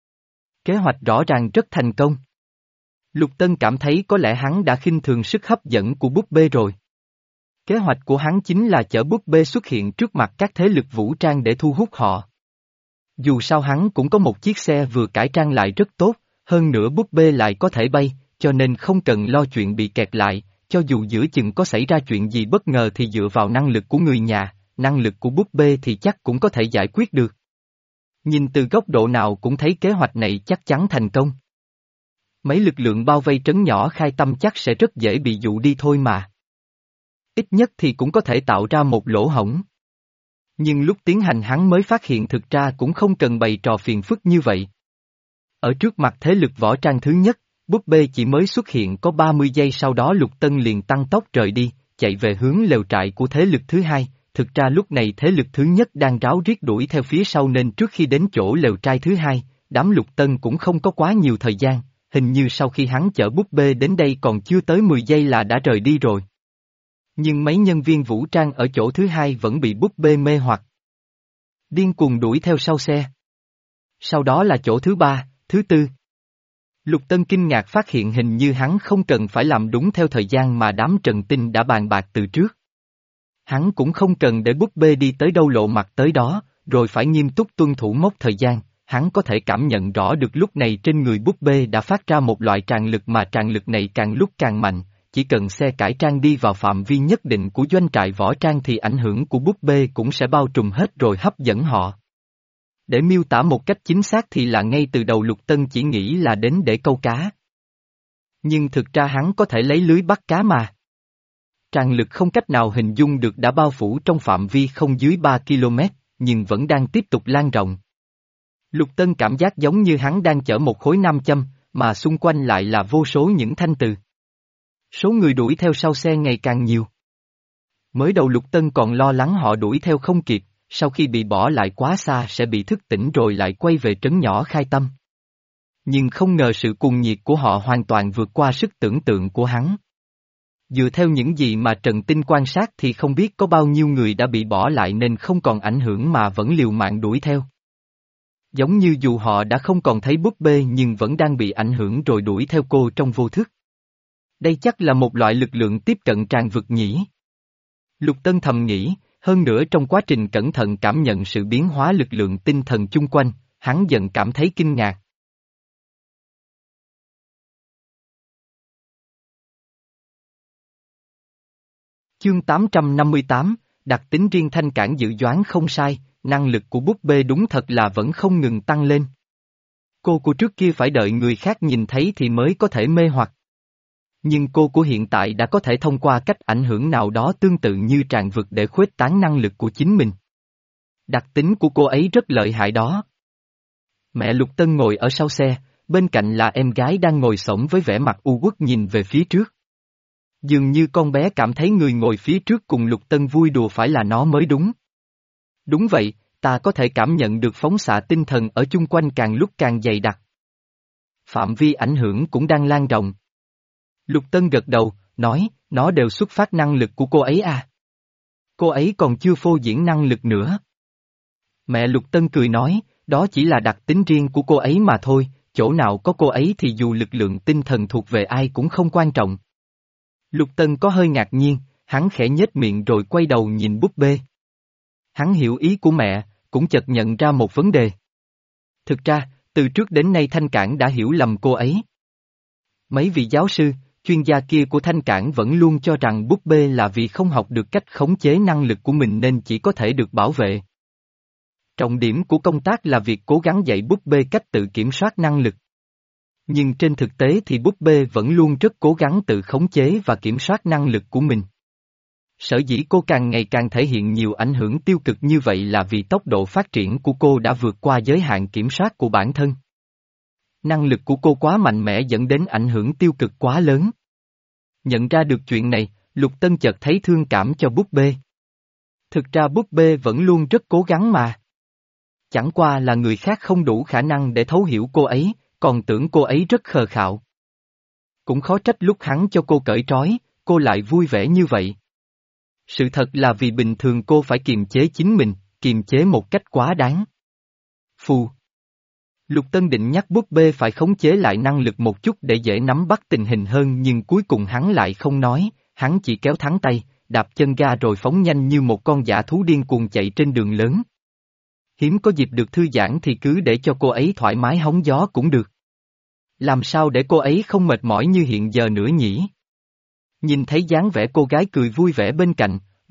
Kế hoạch rõ ràng rất thành công. Lục Tân cảm thấy có lẽ hắn đã khinh thường sức hấp dẫn của búp bê rồi. Kế hoạch của hắn chính là chở búp bê xuất hiện trước mặt các thế lực vũ trang để thu hút họ. Dù sao hắn cũng có một chiếc xe vừa cải trang lại rất tốt, hơn nữa búp bê lại có thể bay, cho nên không cần lo chuyện bị kẹt lại, cho dù giữa chừng có xảy ra chuyện gì bất ngờ thì dựa vào năng lực của người nhà, năng lực của búp bê thì chắc cũng có thể giải quyết được. Nhìn từ góc độ nào cũng thấy kế hoạch này chắc chắn thành công. Mấy lực lượng bao vây trấn nhỏ Khai Tâm chắc sẽ rất dễ bị dụ đi thôi mà. Ít nhất thì cũng có thể tạo ra một lỗ hổng. Nhưng lúc tiến hành hắn mới phát hiện thực ra cũng không cần bày trò phiền phức như vậy. Ở trước mặt thế lực võ trang thứ nhất, búp bê chỉ mới xuất hiện có ba mươi giây sau đó Lục Tân liền tăng tốc rời đi, chạy về hướng lều trại của thế lực thứ hai. Thực ra lúc này thế lực thứ nhất đang ráo riết đuổi theo phía sau nên trước khi đến chỗ lều trai thứ hai, đám Lục Tân cũng không có quá nhiều thời gian, hình như sau khi hắn chở búp bê đến đây còn chưa tới mười giây là đã rời đi rồi. Nhưng mấy nhân viên vũ trang ở chỗ thứ hai vẫn bị búp bê mê hoặc điên cuồng đuổi theo sau xe. Sau đó là chỗ thứ ba, thứ tư. Lục Tân kinh ngạc phát hiện hình như hắn không cần phải làm đúng theo thời gian mà đám Trần Tinh đã bàn bạc từ trước. Hắn cũng không cần để búp bê đi tới đâu lộ mặt tới đó, rồi phải nghiêm túc tuân thủ mốc thời gian, hắn có thể cảm nhận rõ được lúc này trên người búp bê đã phát ra một loại tràn lực mà tràn lực này càng lúc càng mạnh, chỉ cần xe cải trang đi vào phạm vi nhất định của doanh trại võ trang thì ảnh hưởng của búp bê cũng sẽ bao trùm hết rồi hấp dẫn họ. Để miêu tả một cách chính xác thì là ngay từ đầu Lục Tân chỉ nghĩ là đến để câu cá. Nhưng thực ra hắn có thể lấy lưới bắt cá mà. Tràn lực không cách nào hình dung được đã bao phủ trong phạm vi không dưới ba ki lô mét, nhưng vẫn đang tiếp tục lan rộng. Lục Tân cảm giác giống như hắn đang chở một khối nam châm, mà xung quanh lại là vô số những thanh từ. Số người đuổi theo sau xe ngày càng nhiều. Mới đầu Lục Tân còn lo lắng họ đuổi theo không kịp, sau khi bị bỏ lại quá xa sẽ bị thức tỉnh rồi lại quay về trấn nhỏ Khai Tâm. Nhưng không ngờ sự cuồng nhiệt của họ hoàn toàn vượt qua sức tưởng tượng của hắn. Dựa theo những gì mà Trần Tinh quan sát thì không biết có bao nhiêu người đã bị bỏ lại nên không còn ảnh hưởng mà vẫn liều mạng đuổi theo. Giống như dù họ đã không còn thấy búp bê nhưng vẫn đang bị ảnh hưởng rồi đuổi theo cô trong vô thức. Đây chắc là một loại lực lượng tiếp cận tràn vực nhỉ. Lục Tân thầm nghĩ, hơn nữa trong quá trình cẩn thận cảm nhận sự biến hóa lực lượng tinh thần chung quanh, hắn dần cảm thấy kinh ngạc. Chương tám trăm năm mươi tám, đặc tính riêng thanh cản dự đoán không sai, năng lực của búp bê đúng thật là vẫn không ngừng tăng lên. Cô của trước kia phải đợi người khác nhìn thấy thì mới có thể mê hoặc. Nhưng cô của hiện tại đã có thể thông qua cách ảnh hưởng nào đó tương tự như tràn vực để khuếch tán năng lực của chính mình. Đặc tính của cô ấy rất lợi hại đó. Mẹ Lục Tân ngồi ở sau xe, bên cạnh là em gái đang ngồi xổm với vẻ mặt u uất nhìn về phía trước. Dường như con bé cảm thấy người ngồi phía trước cùng Lục Tân vui đùa phải là nó mới đúng. Đúng vậy, ta có thể cảm nhận được phóng xạ tinh thần ở chung quanh càng lúc càng dày đặc. Phạm vi ảnh hưởng cũng đang lan rộng. Lục Tân gật đầu, nói, nó đều xuất phát năng lực của cô ấy à. Cô ấy còn chưa phô diễn năng lực nữa. Mẹ Lục Tân cười nói, đó chỉ là đặc tính riêng của cô ấy mà thôi, chỗ nào có cô ấy thì dù lực lượng tinh thần thuộc về ai cũng không quan trọng. Lục Tân có hơi ngạc nhiên, hắn khẽ nhếch miệng rồi quay đầu nhìn búp bê. Hắn hiểu ý của mẹ, cũng chợt nhận ra một vấn đề. Thực ra, từ trước đến nay Thanh Cảng đã hiểu lầm cô ấy. Mấy vị giáo sư, chuyên gia kia của Thanh Cảng vẫn luôn cho rằng búp bê là vì không học được cách khống chế năng lực của mình nên chỉ có thể được bảo vệ. Trọng điểm của công tác là việc cố gắng dạy búp bê cách tự kiểm soát năng lực. Nhưng trên thực tế thì búp bê vẫn luôn rất cố gắng tự khống chế và kiểm soát năng lực của mình. Sở dĩ cô càng ngày càng thể hiện nhiều ảnh hưởng tiêu cực như vậy là vì tốc độ phát triển của cô đã vượt qua giới hạn kiểm soát của bản thân. Năng lực của cô quá mạnh mẽ dẫn đến ảnh hưởng tiêu cực quá lớn. Nhận ra được chuyện này, Lục Tân chợt thấy thương cảm cho búp bê. Thực ra búp bê vẫn luôn rất cố gắng mà. Chẳng qua là người khác không đủ khả năng để thấu hiểu cô ấy, còn tưởng cô ấy rất khờ khạo. Cũng khó trách lúc hắn cho cô cởi trói, cô lại vui vẻ như vậy. Sự thật là vì bình thường cô phải kiềm chế chính mình, kiềm chế một cách quá đáng. Phù. Lục Tân định nhắc búp bê phải khống chế lại năng lực một chút để dễ nắm bắt tình hình hơn nhưng cuối cùng hắn lại không nói, hắn chỉ kéo thắng tay, đạp chân ga rồi phóng nhanh như một con dã thú điên cuồng chạy trên đường lớn. Hiếm có dịp được thư giãn thì cứ để cho cô ấy thoải mái hóng gió cũng được. Làm sao để cô ấy không mệt mỏi như hiện giờ nữa nhỉ? Nhìn thấy dáng vẻ cô gái cười vui vẻ bên cạnh,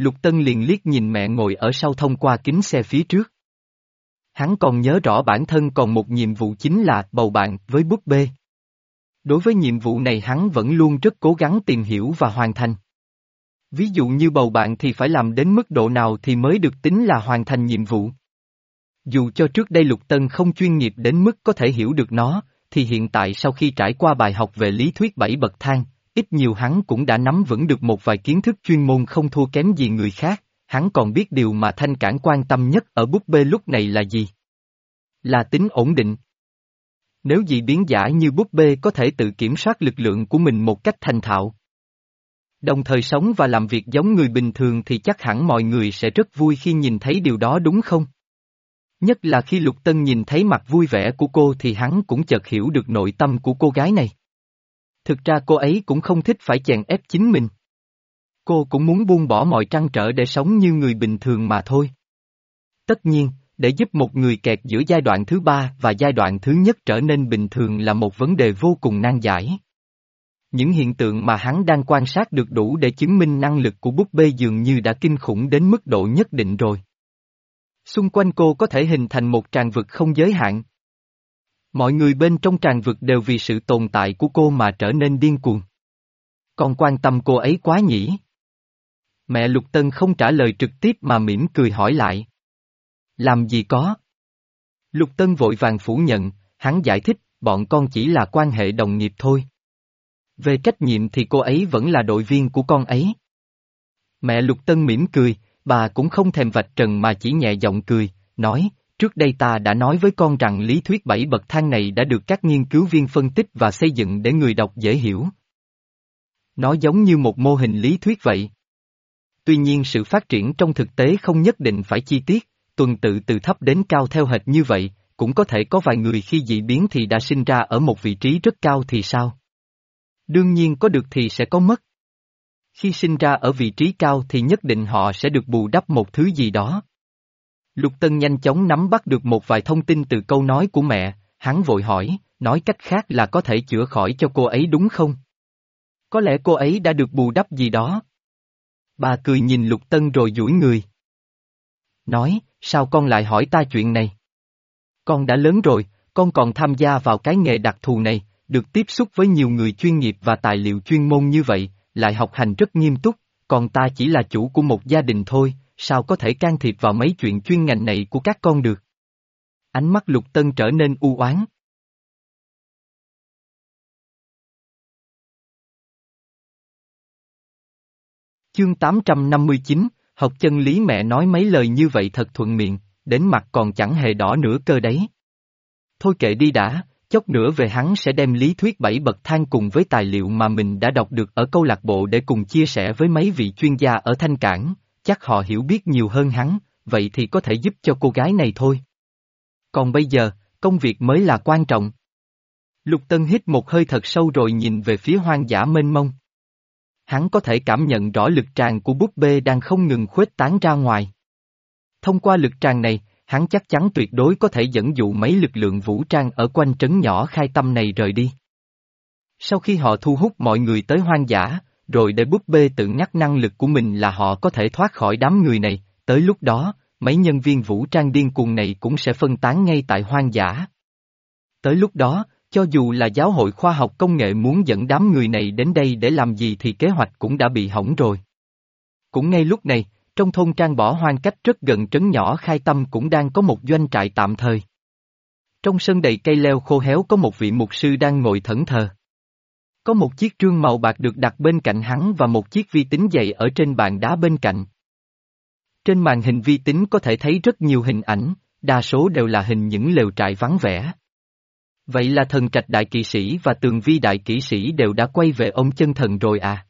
Lục Tân liền liếc nhìn mẹ ngồi ở sau thông qua kính xe phía trước. Hắn còn nhớ rõ bản thân còn một nhiệm vụ chính là bầu bạn với búp bê. Đối với nhiệm vụ này hắn vẫn luôn rất cố gắng tìm hiểu và hoàn thành. Ví dụ như bầu bạn thì phải làm đến mức độ nào thì mới được tính là hoàn thành nhiệm vụ. Dù cho trước đây Lục Tân không chuyên nghiệp đến mức có thể hiểu được nó, thì hiện tại sau khi trải qua bài học về lý thuyết bảy bậc thang, ít nhiều hắn cũng đã nắm vững được một vài kiến thức chuyên môn không thua kém gì người khác, hắn còn biết điều mà Thanh Cảng quan tâm nhất ở búp bê lúc này là gì? Là tính ổn định. Nếu dị biến giả như búp bê có thể tự kiểm soát lực lượng của mình một cách thành thạo, đồng thời sống và làm việc giống người bình thường thì chắc hẳn mọi người sẽ rất vui khi nhìn thấy điều đó đúng không? Nhất là khi Lục Tân nhìn thấy mặt vui vẻ của cô thì hắn cũng chợt hiểu được nội tâm của cô gái này. Thực ra cô ấy cũng không thích phải chèn ép chính mình. Cô cũng muốn buông bỏ mọi trăn trở để sống như người bình thường mà thôi. Tất nhiên, để giúp một người kẹt giữa giai đoạn thứ ba và giai đoạn thứ nhất trở nên bình thường là một vấn đề vô cùng nan giải. Những hiện tượng mà hắn đang quan sát được đủ để chứng minh năng lực của búp bê dường như đã kinh khủng đến mức độ nhất định rồi. Xung quanh cô có thể hình thành một tràng vực không giới hạn. Mọi người bên trong tràng vực đều vì sự tồn tại của cô mà trở nên điên cuồng. Còn quan tâm cô ấy quá nhỉ? Mẹ Lục Tân không trả lời trực tiếp mà mỉm cười hỏi lại. Làm gì có? Lục Tân vội vàng phủ nhận, hắn giải thích, bọn con chỉ là quan hệ đồng nghiệp thôi. Về trách nhiệm thì cô ấy vẫn là đội viên của con ấy. Mẹ Lục Tân mỉm cười, bà cũng không thèm vạch trần mà chỉ nhẹ giọng cười, nói, trước đây ta đã nói với con rằng lý thuyết bảy bậc thang này đã được các nghiên cứu viên phân tích và xây dựng để người đọc dễ hiểu. Nó giống như một mô hình lý thuyết vậy. Tuy nhiên sự phát triển trong thực tế không nhất định phải chi tiết, tuần tự từ thấp đến cao theo hệt như vậy, cũng có thể có vài người khi dị biến thì đã sinh ra ở một vị trí rất cao thì sao? Đương nhiên có được thì sẽ có mất. Khi sinh ra ở vị trí cao thì nhất định họ sẽ được bù đắp một thứ gì đó. Lục Tân nhanh chóng nắm bắt được một vài thông tin từ câu nói của mẹ, hắn vội hỏi, nói cách khác là có thể chữa khỏi cho cô ấy đúng không? Có lẽ cô ấy đã được bù đắp gì đó. Bà cười nhìn Lục Tân rồi duỗi người. Nói, sao con lại hỏi ta chuyện này? Con đã lớn rồi, con còn tham gia vào cái nghề đặc thù này, được tiếp xúc với nhiều người chuyên nghiệp và tài liệu chuyên môn như vậy, lại học hành rất nghiêm túc, còn ta chỉ là chủ của một gia đình thôi, sao có thể can thiệp vào mấy chuyện chuyên ngành này của các con được? Ánh mắt Lục Tân trở nên u oán. Chương tám trăm năm mươi chín, học chân lý mẹ nói mấy lời như vậy thật thuận miệng, đến mặt còn chẳng hề đỏ nửa cơ đấy. Thôi kệ đi đã, chốc nữa về hắn sẽ đem lý thuyết bảy bậc thang cùng với tài liệu mà mình đã đọc được ở câu lạc bộ để cùng chia sẻ với mấy vị chuyên gia ở Thanh Cảng, chắc họ hiểu biết nhiều hơn hắn, vậy thì có thể giúp cho cô gái này thôi. Còn bây giờ, công việc mới là quan trọng. Lục Tân hít một hơi thật sâu rồi nhìn về phía hoang dã mênh mông. Hắn có thể cảm nhận rõ lực tràn của búp bê đang không ngừng khuếch tán ra ngoài. Thông qua lực tràn này, hắn chắc chắn tuyệt đối có thể dẫn dụ mấy lực lượng vũ trang ở quanh trấn nhỏ Khai Tâm này rời đi. Sau khi họ thu hút mọi người tới hoang dã, rồi để búp bê tự nhắc năng lực của mình là họ có thể thoát khỏi đám người này, tới lúc đó, mấy nhân viên vũ trang điên cuồng này cũng sẽ phân tán ngay tại hoang dã. Tới lúc đó, cho dù là giáo hội khoa học công nghệ muốn dẫn đám người này đến đây để làm gì thì kế hoạch cũng đã bị hỏng rồi. Cũng ngay lúc này, trong thôn trang bỏ hoang cách rất gần trấn nhỏ Khai Tâm cũng đang có một doanh trại tạm thời. Trong sân đầy cây leo khô héo có một vị mục sư đang ngồi thẫn thờ. Có một chiếc trương màu bạc được đặt bên cạnh hắn và một chiếc vi tính dày ở trên bàn đá bên cạnh. Trên màn hình vi tính có thể thấy rất nhiều hình ảnh, đa số đều là hình những lều trại vắng vẻ. Vậy là Thần Trạch đại kỵ sĩ và Tường Vi đại kỵ sĩ đều đã quay về ông chân thần rồi à?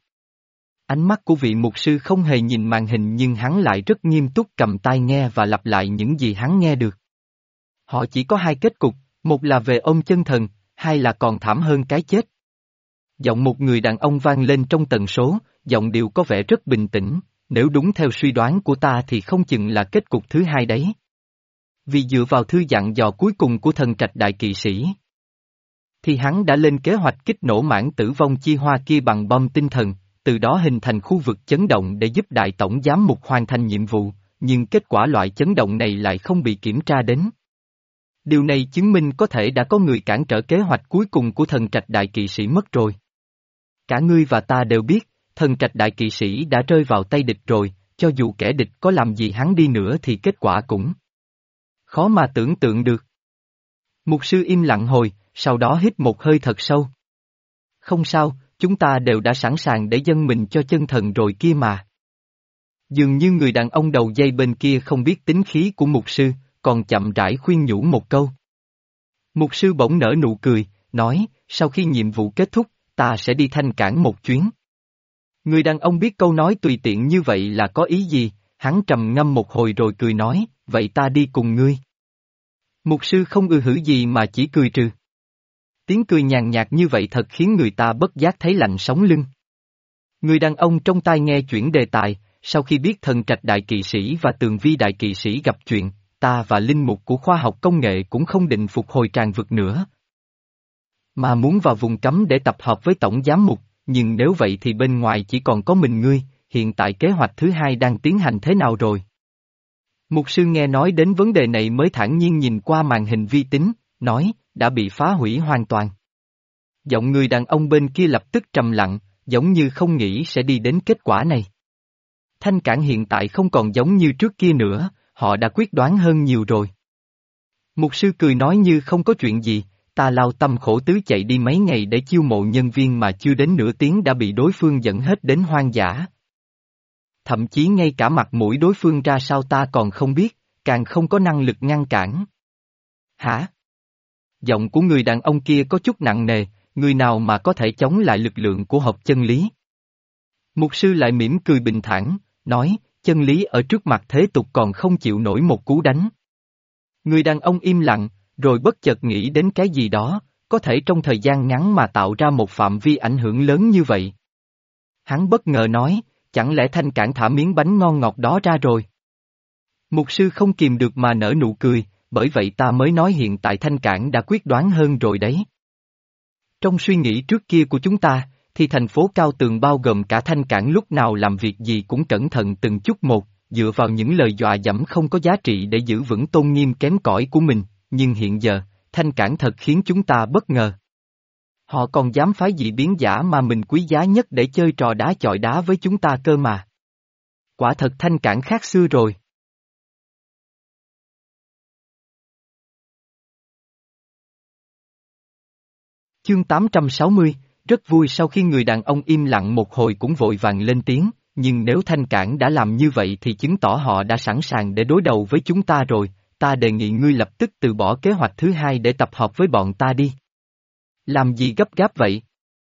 Ánh mắt của vị mục sư không hề nhìn màn hình nhưng hắn lại rất nghiêm túc cầm tai nghe và lặp lại những gì hắn nghe được. Họ chỉ có hai kết cục, một là về ông chân thần, hai là còn thảm hơn cái chết. Giọng một người đàn ông vang lên trong tần số, giọng điệu có vẻ rất bình tĩnh, nếu đúng theo suy đoán của ta thì không chừng là kết cục thứ hai đấy. Vì dựa vào thư dặn dò cuối cùng của Thần Trạch đại kỵ sĩ, thì hắn đã lên kế hoạch kích nổ mảng tử vong chi hoa kia bằng bom tinh thần, từ đó hình thành khu vực chấn động để giúp đại tổng giám mục hoàn thành nhiệm vụ, nhưng kết quả loại chấn động này lại không bị kiểm tra đến. Điều này chứng minh có thể đã có người cản trở kế hoạch cuối cùng của thần trạch đại kỵ sĩ mất rồi. Cả ngươi và ta đều biết, thần trạch đại kỵ sĩ đã rơi vào tay địch rồi, cho dù kẻ địch có làm gì hắn đi nữa thì kết quả cũng khó mà tưởng tượng được. Mục sư im lặng hồi, sau đó hít một hơi thật sâu. Không sao, chúng ta đều đã sẵn sàng để dâng mình cho chân thần rồi kia mà. Dường như người đàn ông đầu dây bên kia không biết tính khí của mục sư, còn chậm rãi khuyên nhủ một câu. Mục sư bỗng nở nụ cười, nói, sau khi nhiệm vụ kết thúc, ta sẽ đi Thanh Cảng một chuyến. Người đàn ông biết câu nói tùy tiện như vậy là có ý gì, hắn trầm ngâm một hồi rồi cười nói, vậy ta đi cùng ngươi. Mục sư không ư hử gì mà chỉ cười trừ. Tiếng cười nhàn nhạt như vậy thật khiến người ta bất giác thấy lạnh sống lưng. Người đàn ông trong tai nghe chuyển đề tài, sau khi biết thần trạch đại kỵ sĩ và tường vi đại kỵ sĩ gặp chuyện, ta và linh mục của khoa học công nghệ cũng không định phục hồi tràng vực nữa. Mà muốn vào vùng cấm để tập hợp với tổng giám mục, nhưng nếu vậy thì bên ngoài chỉ còn có mình ngươi, hiện tại kế hoạch thứ hai đang tiến hành thế nào rồi? Mục sư nghe nói đến vấn đề này mới thản nhiên nhìn qua màn hình vi tính, nói, đã bị phá hủy hoàn toàn. Giọng người đàn ông bên kia lập tức trầm lặng, giống như không nghĩ sẽ đi đến kết quả này. Thanh Cảng hiện tại không còn giống như trước kia nữa, họ đã quyết đoán hơn nhiều rồi. Mục sư cười nói như không có chuyện gì, ta lao tâm khổ tứ chạy đi mấy ngày để chiêu mộ nhân viên mà chưa đến nửa tiếng đã bị đối phương dẫn hết đến hoang dã. Thậm chí ngay cả mặt mũi đối phương ra sao ta còn không biết, càng không có năng lực ngăn cản. Hả? Giọng của người đàn ông kia có chút nặng nề, người nào mà có thể chống lại lực lượng của hợp chân lý? Mục sư lại mỉm cười bình thản, nói, chân lý ở trước mặt thế tục còn không chịu nổi một cú đánh. Người đàn ông im lặng, rồi bất chợt nghĩ đến cái gì đó, có thể trong thời gian ngắn mà tạo ra một phạm vi ảnh hưởng lớn như vậy. Hắn bất ngờ nói, chẳng lẽ Thanh Cảng thả miếng bánh ngon ngọt đó ra rồi? Mục sư không kìm được mà nở nụ cười, bởi vậy ta mới nói hiện tại Thanh Cảng đã quyết đoán hơn rồi đấy. Trong suy nghĩ trước kia của chúng ta, thì thành phố Cao Tường bao gồm cả Thanh Cảng lúc nào làm việc gì cũng cẩn thận từng chút một, dựa vào những lời dọa dẫm không có giá trị để giữ vững tôn nghiêm kém cỏi của mình, nhưng hiện giờ, Thanh Cảng thật khiến chúng ta bất ngờ. Họ còn dám phái dị biến giả mà mình quý giá nhất để chơi trò đá chọi đá với chúng ta cơ mà. Quả thật Thanh Cảng khác xưa rồi. Chương tám trăm sáu mươi, rất vui sau khi người đàn ông im lặng một hồi cũng vội vàng lên tiếng, nhưng nếu Thanh Cảng đã làm như vậy thì chứng tỏ họ đã sẵn sàng để đối đầu với chúng ta rồi, ta đề nghị ngươi lập tức từ bỏ kế hoạch thứ hai để tập hợp với bọn ta đi. Làm gì gấp gáp vậy?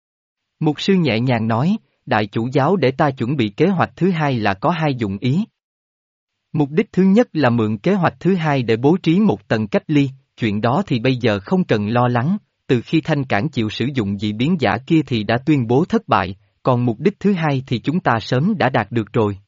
Mục sư nhẹ nhàng nói, đại chủ giáo để ta chuẩn bị kế hoạch thứ hai là có hai dụng ý. Mục đích thứ nhất là mượn kế hoạch thứ hai để bố trí một tầng cách ly, chuyện đó thì bây giờ không cần lo lắng, từ khi Thanh Cảng chịu sử dụng dị biến giả kia thì đã tuyên bố thất bại, còn mục đích thứ hai thì chúng ta sớm đã đạt được rồi.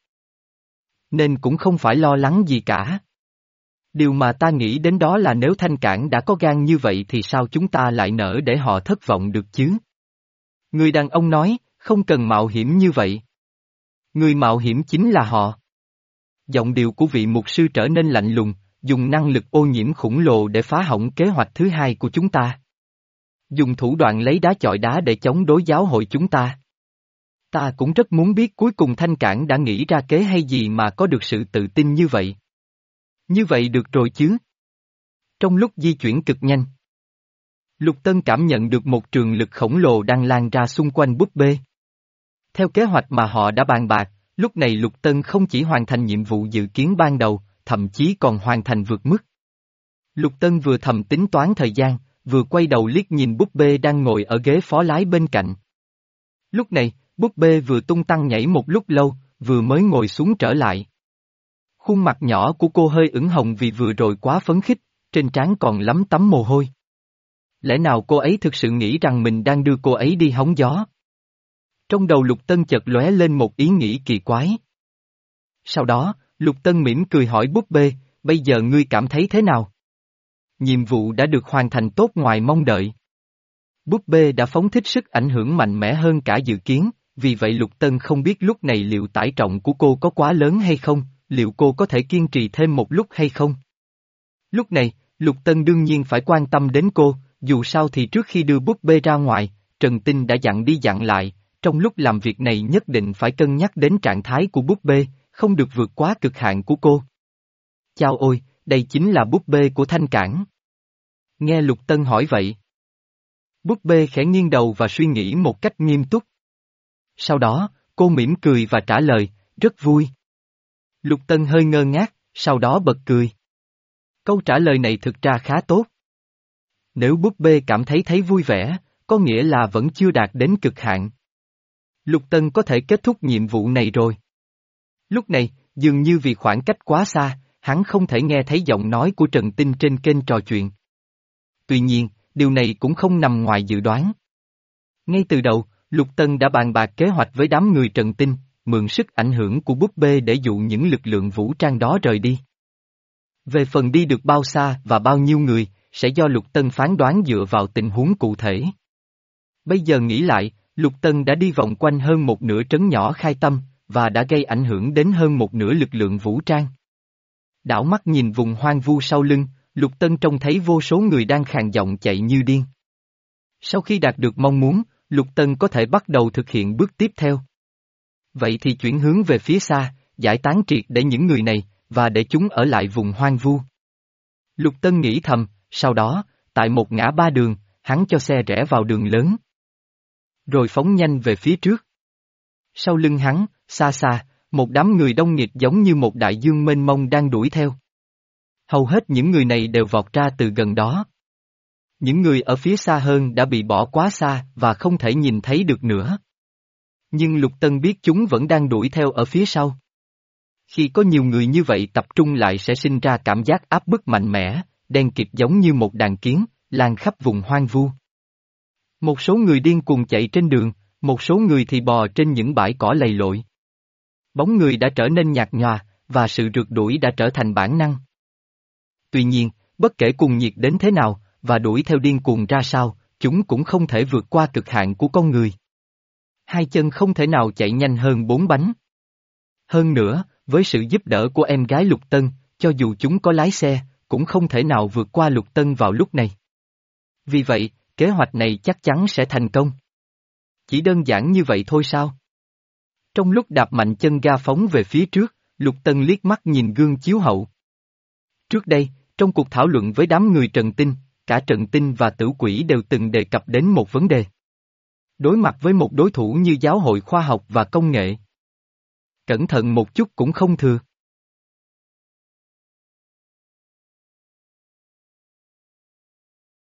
Nên cũng không phải lo lắng gì cả. Điều mà ta nghĩ đến đó là nếu Thanh Cảng đã có gan như vậy thì sao chúng ta lại nỡ để họ thất vọng được chứ? Người đàn ông nói, không cần mạo hiểm như vậy. Người mạo hiểm chính là họ. Giọng điệu của vị mục sư trở nên lạnh lùng, dùng năng lực ô nhiễm khổng lồ để phá hỏng kế hoạch thứ hai của chúng ta. Dùng thủ đoạn lấy đá chọi đá để chống đối giáo hội chúng ta. Ta cũng rất muốn biết cuối cùng Thanh Cảng đã nghĩ ra kế hay gì mà có được sự tự tin như vậy. Như vậy được rồi chứ. Trong lúc di chuyển cực nhanh, Lục Tân cảm nhận được một trường lực khổng lồ đang lan ra xung quanh búp bê. Theo kế hoạch mà họ đã bàn bạc, lúc này Lục Tân không chỉ hoàn thành nhiệm vụ dự kiến ban đầu, thậm chí còn hoàn thành vượt mức. Lục Tân vừa thầm tính toán thời gian, vừa quay đầu liếc nhìn búp bê đang ngồi ở ghế phó lái bên cạnh. Lúc này, búp bê vừa tung tăng nhảy một lúc lâu, vừa mới ngồi xuống trở lại. Khuôn mặt nhỏ của cô hơi ửng hồng vì vừa rồi quá phấn khích, trên trán còn lấm tấm mồ hôi. Lẽ nào cô ấy thực sự nghĩ rằng mình đang đưa cô ấy đi hóng gió? Trong đầu Lục Tân chợt lóe lên một ý nghĩ kỳ quái. Sau đó, Lục Tân mỉm cười hỏi búp bê, bây giờ ngươi cảm thấy thế nào? Nhiệm vụ đã được hoàn thành tốt ngoài mong đợi. Búp bê đã phóng thích sức ảnh hưởng mạnh mẽ hơn cả dự kiến, vì vậy Lục Tân không biết lúc này liệu tải trọng của cô có quá lớn hay không, liệu cô có thể kiên trì thêm một lúc hay không. Lúc này, Lục Tân đương nhiên phải quan tâm đến cô, dù sao thì trước khi đưa búp bê ra ngoài, Trần Tinh đã dặn đi dặn lại, trong lúc làm việc này nhất định phải cân nhắc đến trạng thái của búp bê, không được vượt quá cực hạn của cô. Chao ôi, đây chính là búp bê của Thanh Cảng. Nghe Lục Tân hỏi vậy. Búp bê khẽ nghiêng đầu và suy nghĩ một cách nghiêm túc. Sau đó, cô mỉm cười và trả lời, rất vui. Lục Tân hơi ngơ ngác, sau đó bật cười. Câu trả lời này thực ra khá tốt. Nếu búp bê cảm thấy thấy vui vẻ, có nghĩa là vẫn chưa đạt đến cực hạn. Lục Tân có thể kết thúc nhiệm vụ này rồi. Lúc này, dường như vì khoảng cách quá xa, hắn không thể nghe thấy giọng nói của Trần Tinh trên kênh trò chuyện. Tuy nhiên, điều này cũng không nằm ngoài dự đoán. Ngay từ đầu, Lục Tân đã bàn bạc kế hoạch với đám người Trần Tinh, mượn sức ảnh hưởng của búp bê để dụ những lực lượng vũ trang đó rời đi. Về phần đi được bao xa và bao nhiêu người, sẽ do Lục Tân phán đoán dựa vào tình huống cụ thể. Bây giờ nghĩ lại, Lục Tân đã đi vòng quanh hơn một nửa trấn nhỏ Khai Tâm, và đã gây ảnh hưởng đến hơn một nửa lực lượng vũ trang. Đảo mắt nhìn vùng hoang vu sau lưng, Lục Tân trông thấy vô số người đang khàn giọng chạy như điên. Sau khi đạt được mong muốn, Lục Tân có thể bắt đầu thực hiện bước tiếp theo. Vậy thì chuyển hướng về phía xa, giải tán triệt để những người này, và để chúng ở lại vùng hoang vu. Lục Tân nghĩ thầm, sau đó, tại một ngã ba đường, hắn cho xe rẽ vào đường lớn. Rồi phóng nhanh về phía trước. Sau lưng hắn, xa xa, một đám người đông nghịt giống như một đại dương mênh mông đang đuổi theo. Hầu hết những người này đều vọt ra từ gần đó. Những người ở phía xa hơn đã bị bỏ quá xa và không thể nhìn thấy được nữa. Nhưng Lục Tân biết chúng vẫn đang đuổi theo ở phía sau. Khi có nhiều người như vậy tập trung lại sẽ sinh ra cảm giác áp bức mạnh mẽ, đen kịt giống như một đàn kiến, lan khắp vùng hoang vu. Một số người điên cuồng chạy trên đường, một số người thì bò trên những bãi cỏ lầy lội. Bóng người đã trở nên nhạt nhòa, và sự rượt đuổi đã trở thành bản năng. Tuy nhiên, bất kể cuồng nhiệt đến thế nào, và đuổi theo điên cuồng ra sao, chúng cũng không thể vượt qua cực hạn của con người. Hai chân không thể nào chạy nhanh hơn bốn bánh. Hơn nữa, với sự giúp đỡ của em gái Lục Tân, cho dù chúng có lái xe, cũng không thể nào vượt qua Lục Tân vào lúc này. Vì vậy, kế hoạch này chắc chắn sẽ thành công. Chỉ đơn giản như vậy thôi sao? Trong lúc đạp mạnh chân ga phóng về phía trước, Lục Tân liếc mắt nhìn gương chiếu hậu. Trước đây, trong cuộc thảo luận với đám người Trần Tinh, cả Trần Tinh và Tử Quỷ đều từng đề cập đến một vấn đề. Đối mặt với một đối thủ như Giáo hội Khoa học và Công nghệ. Cẩn thận một chút cũng không thừa.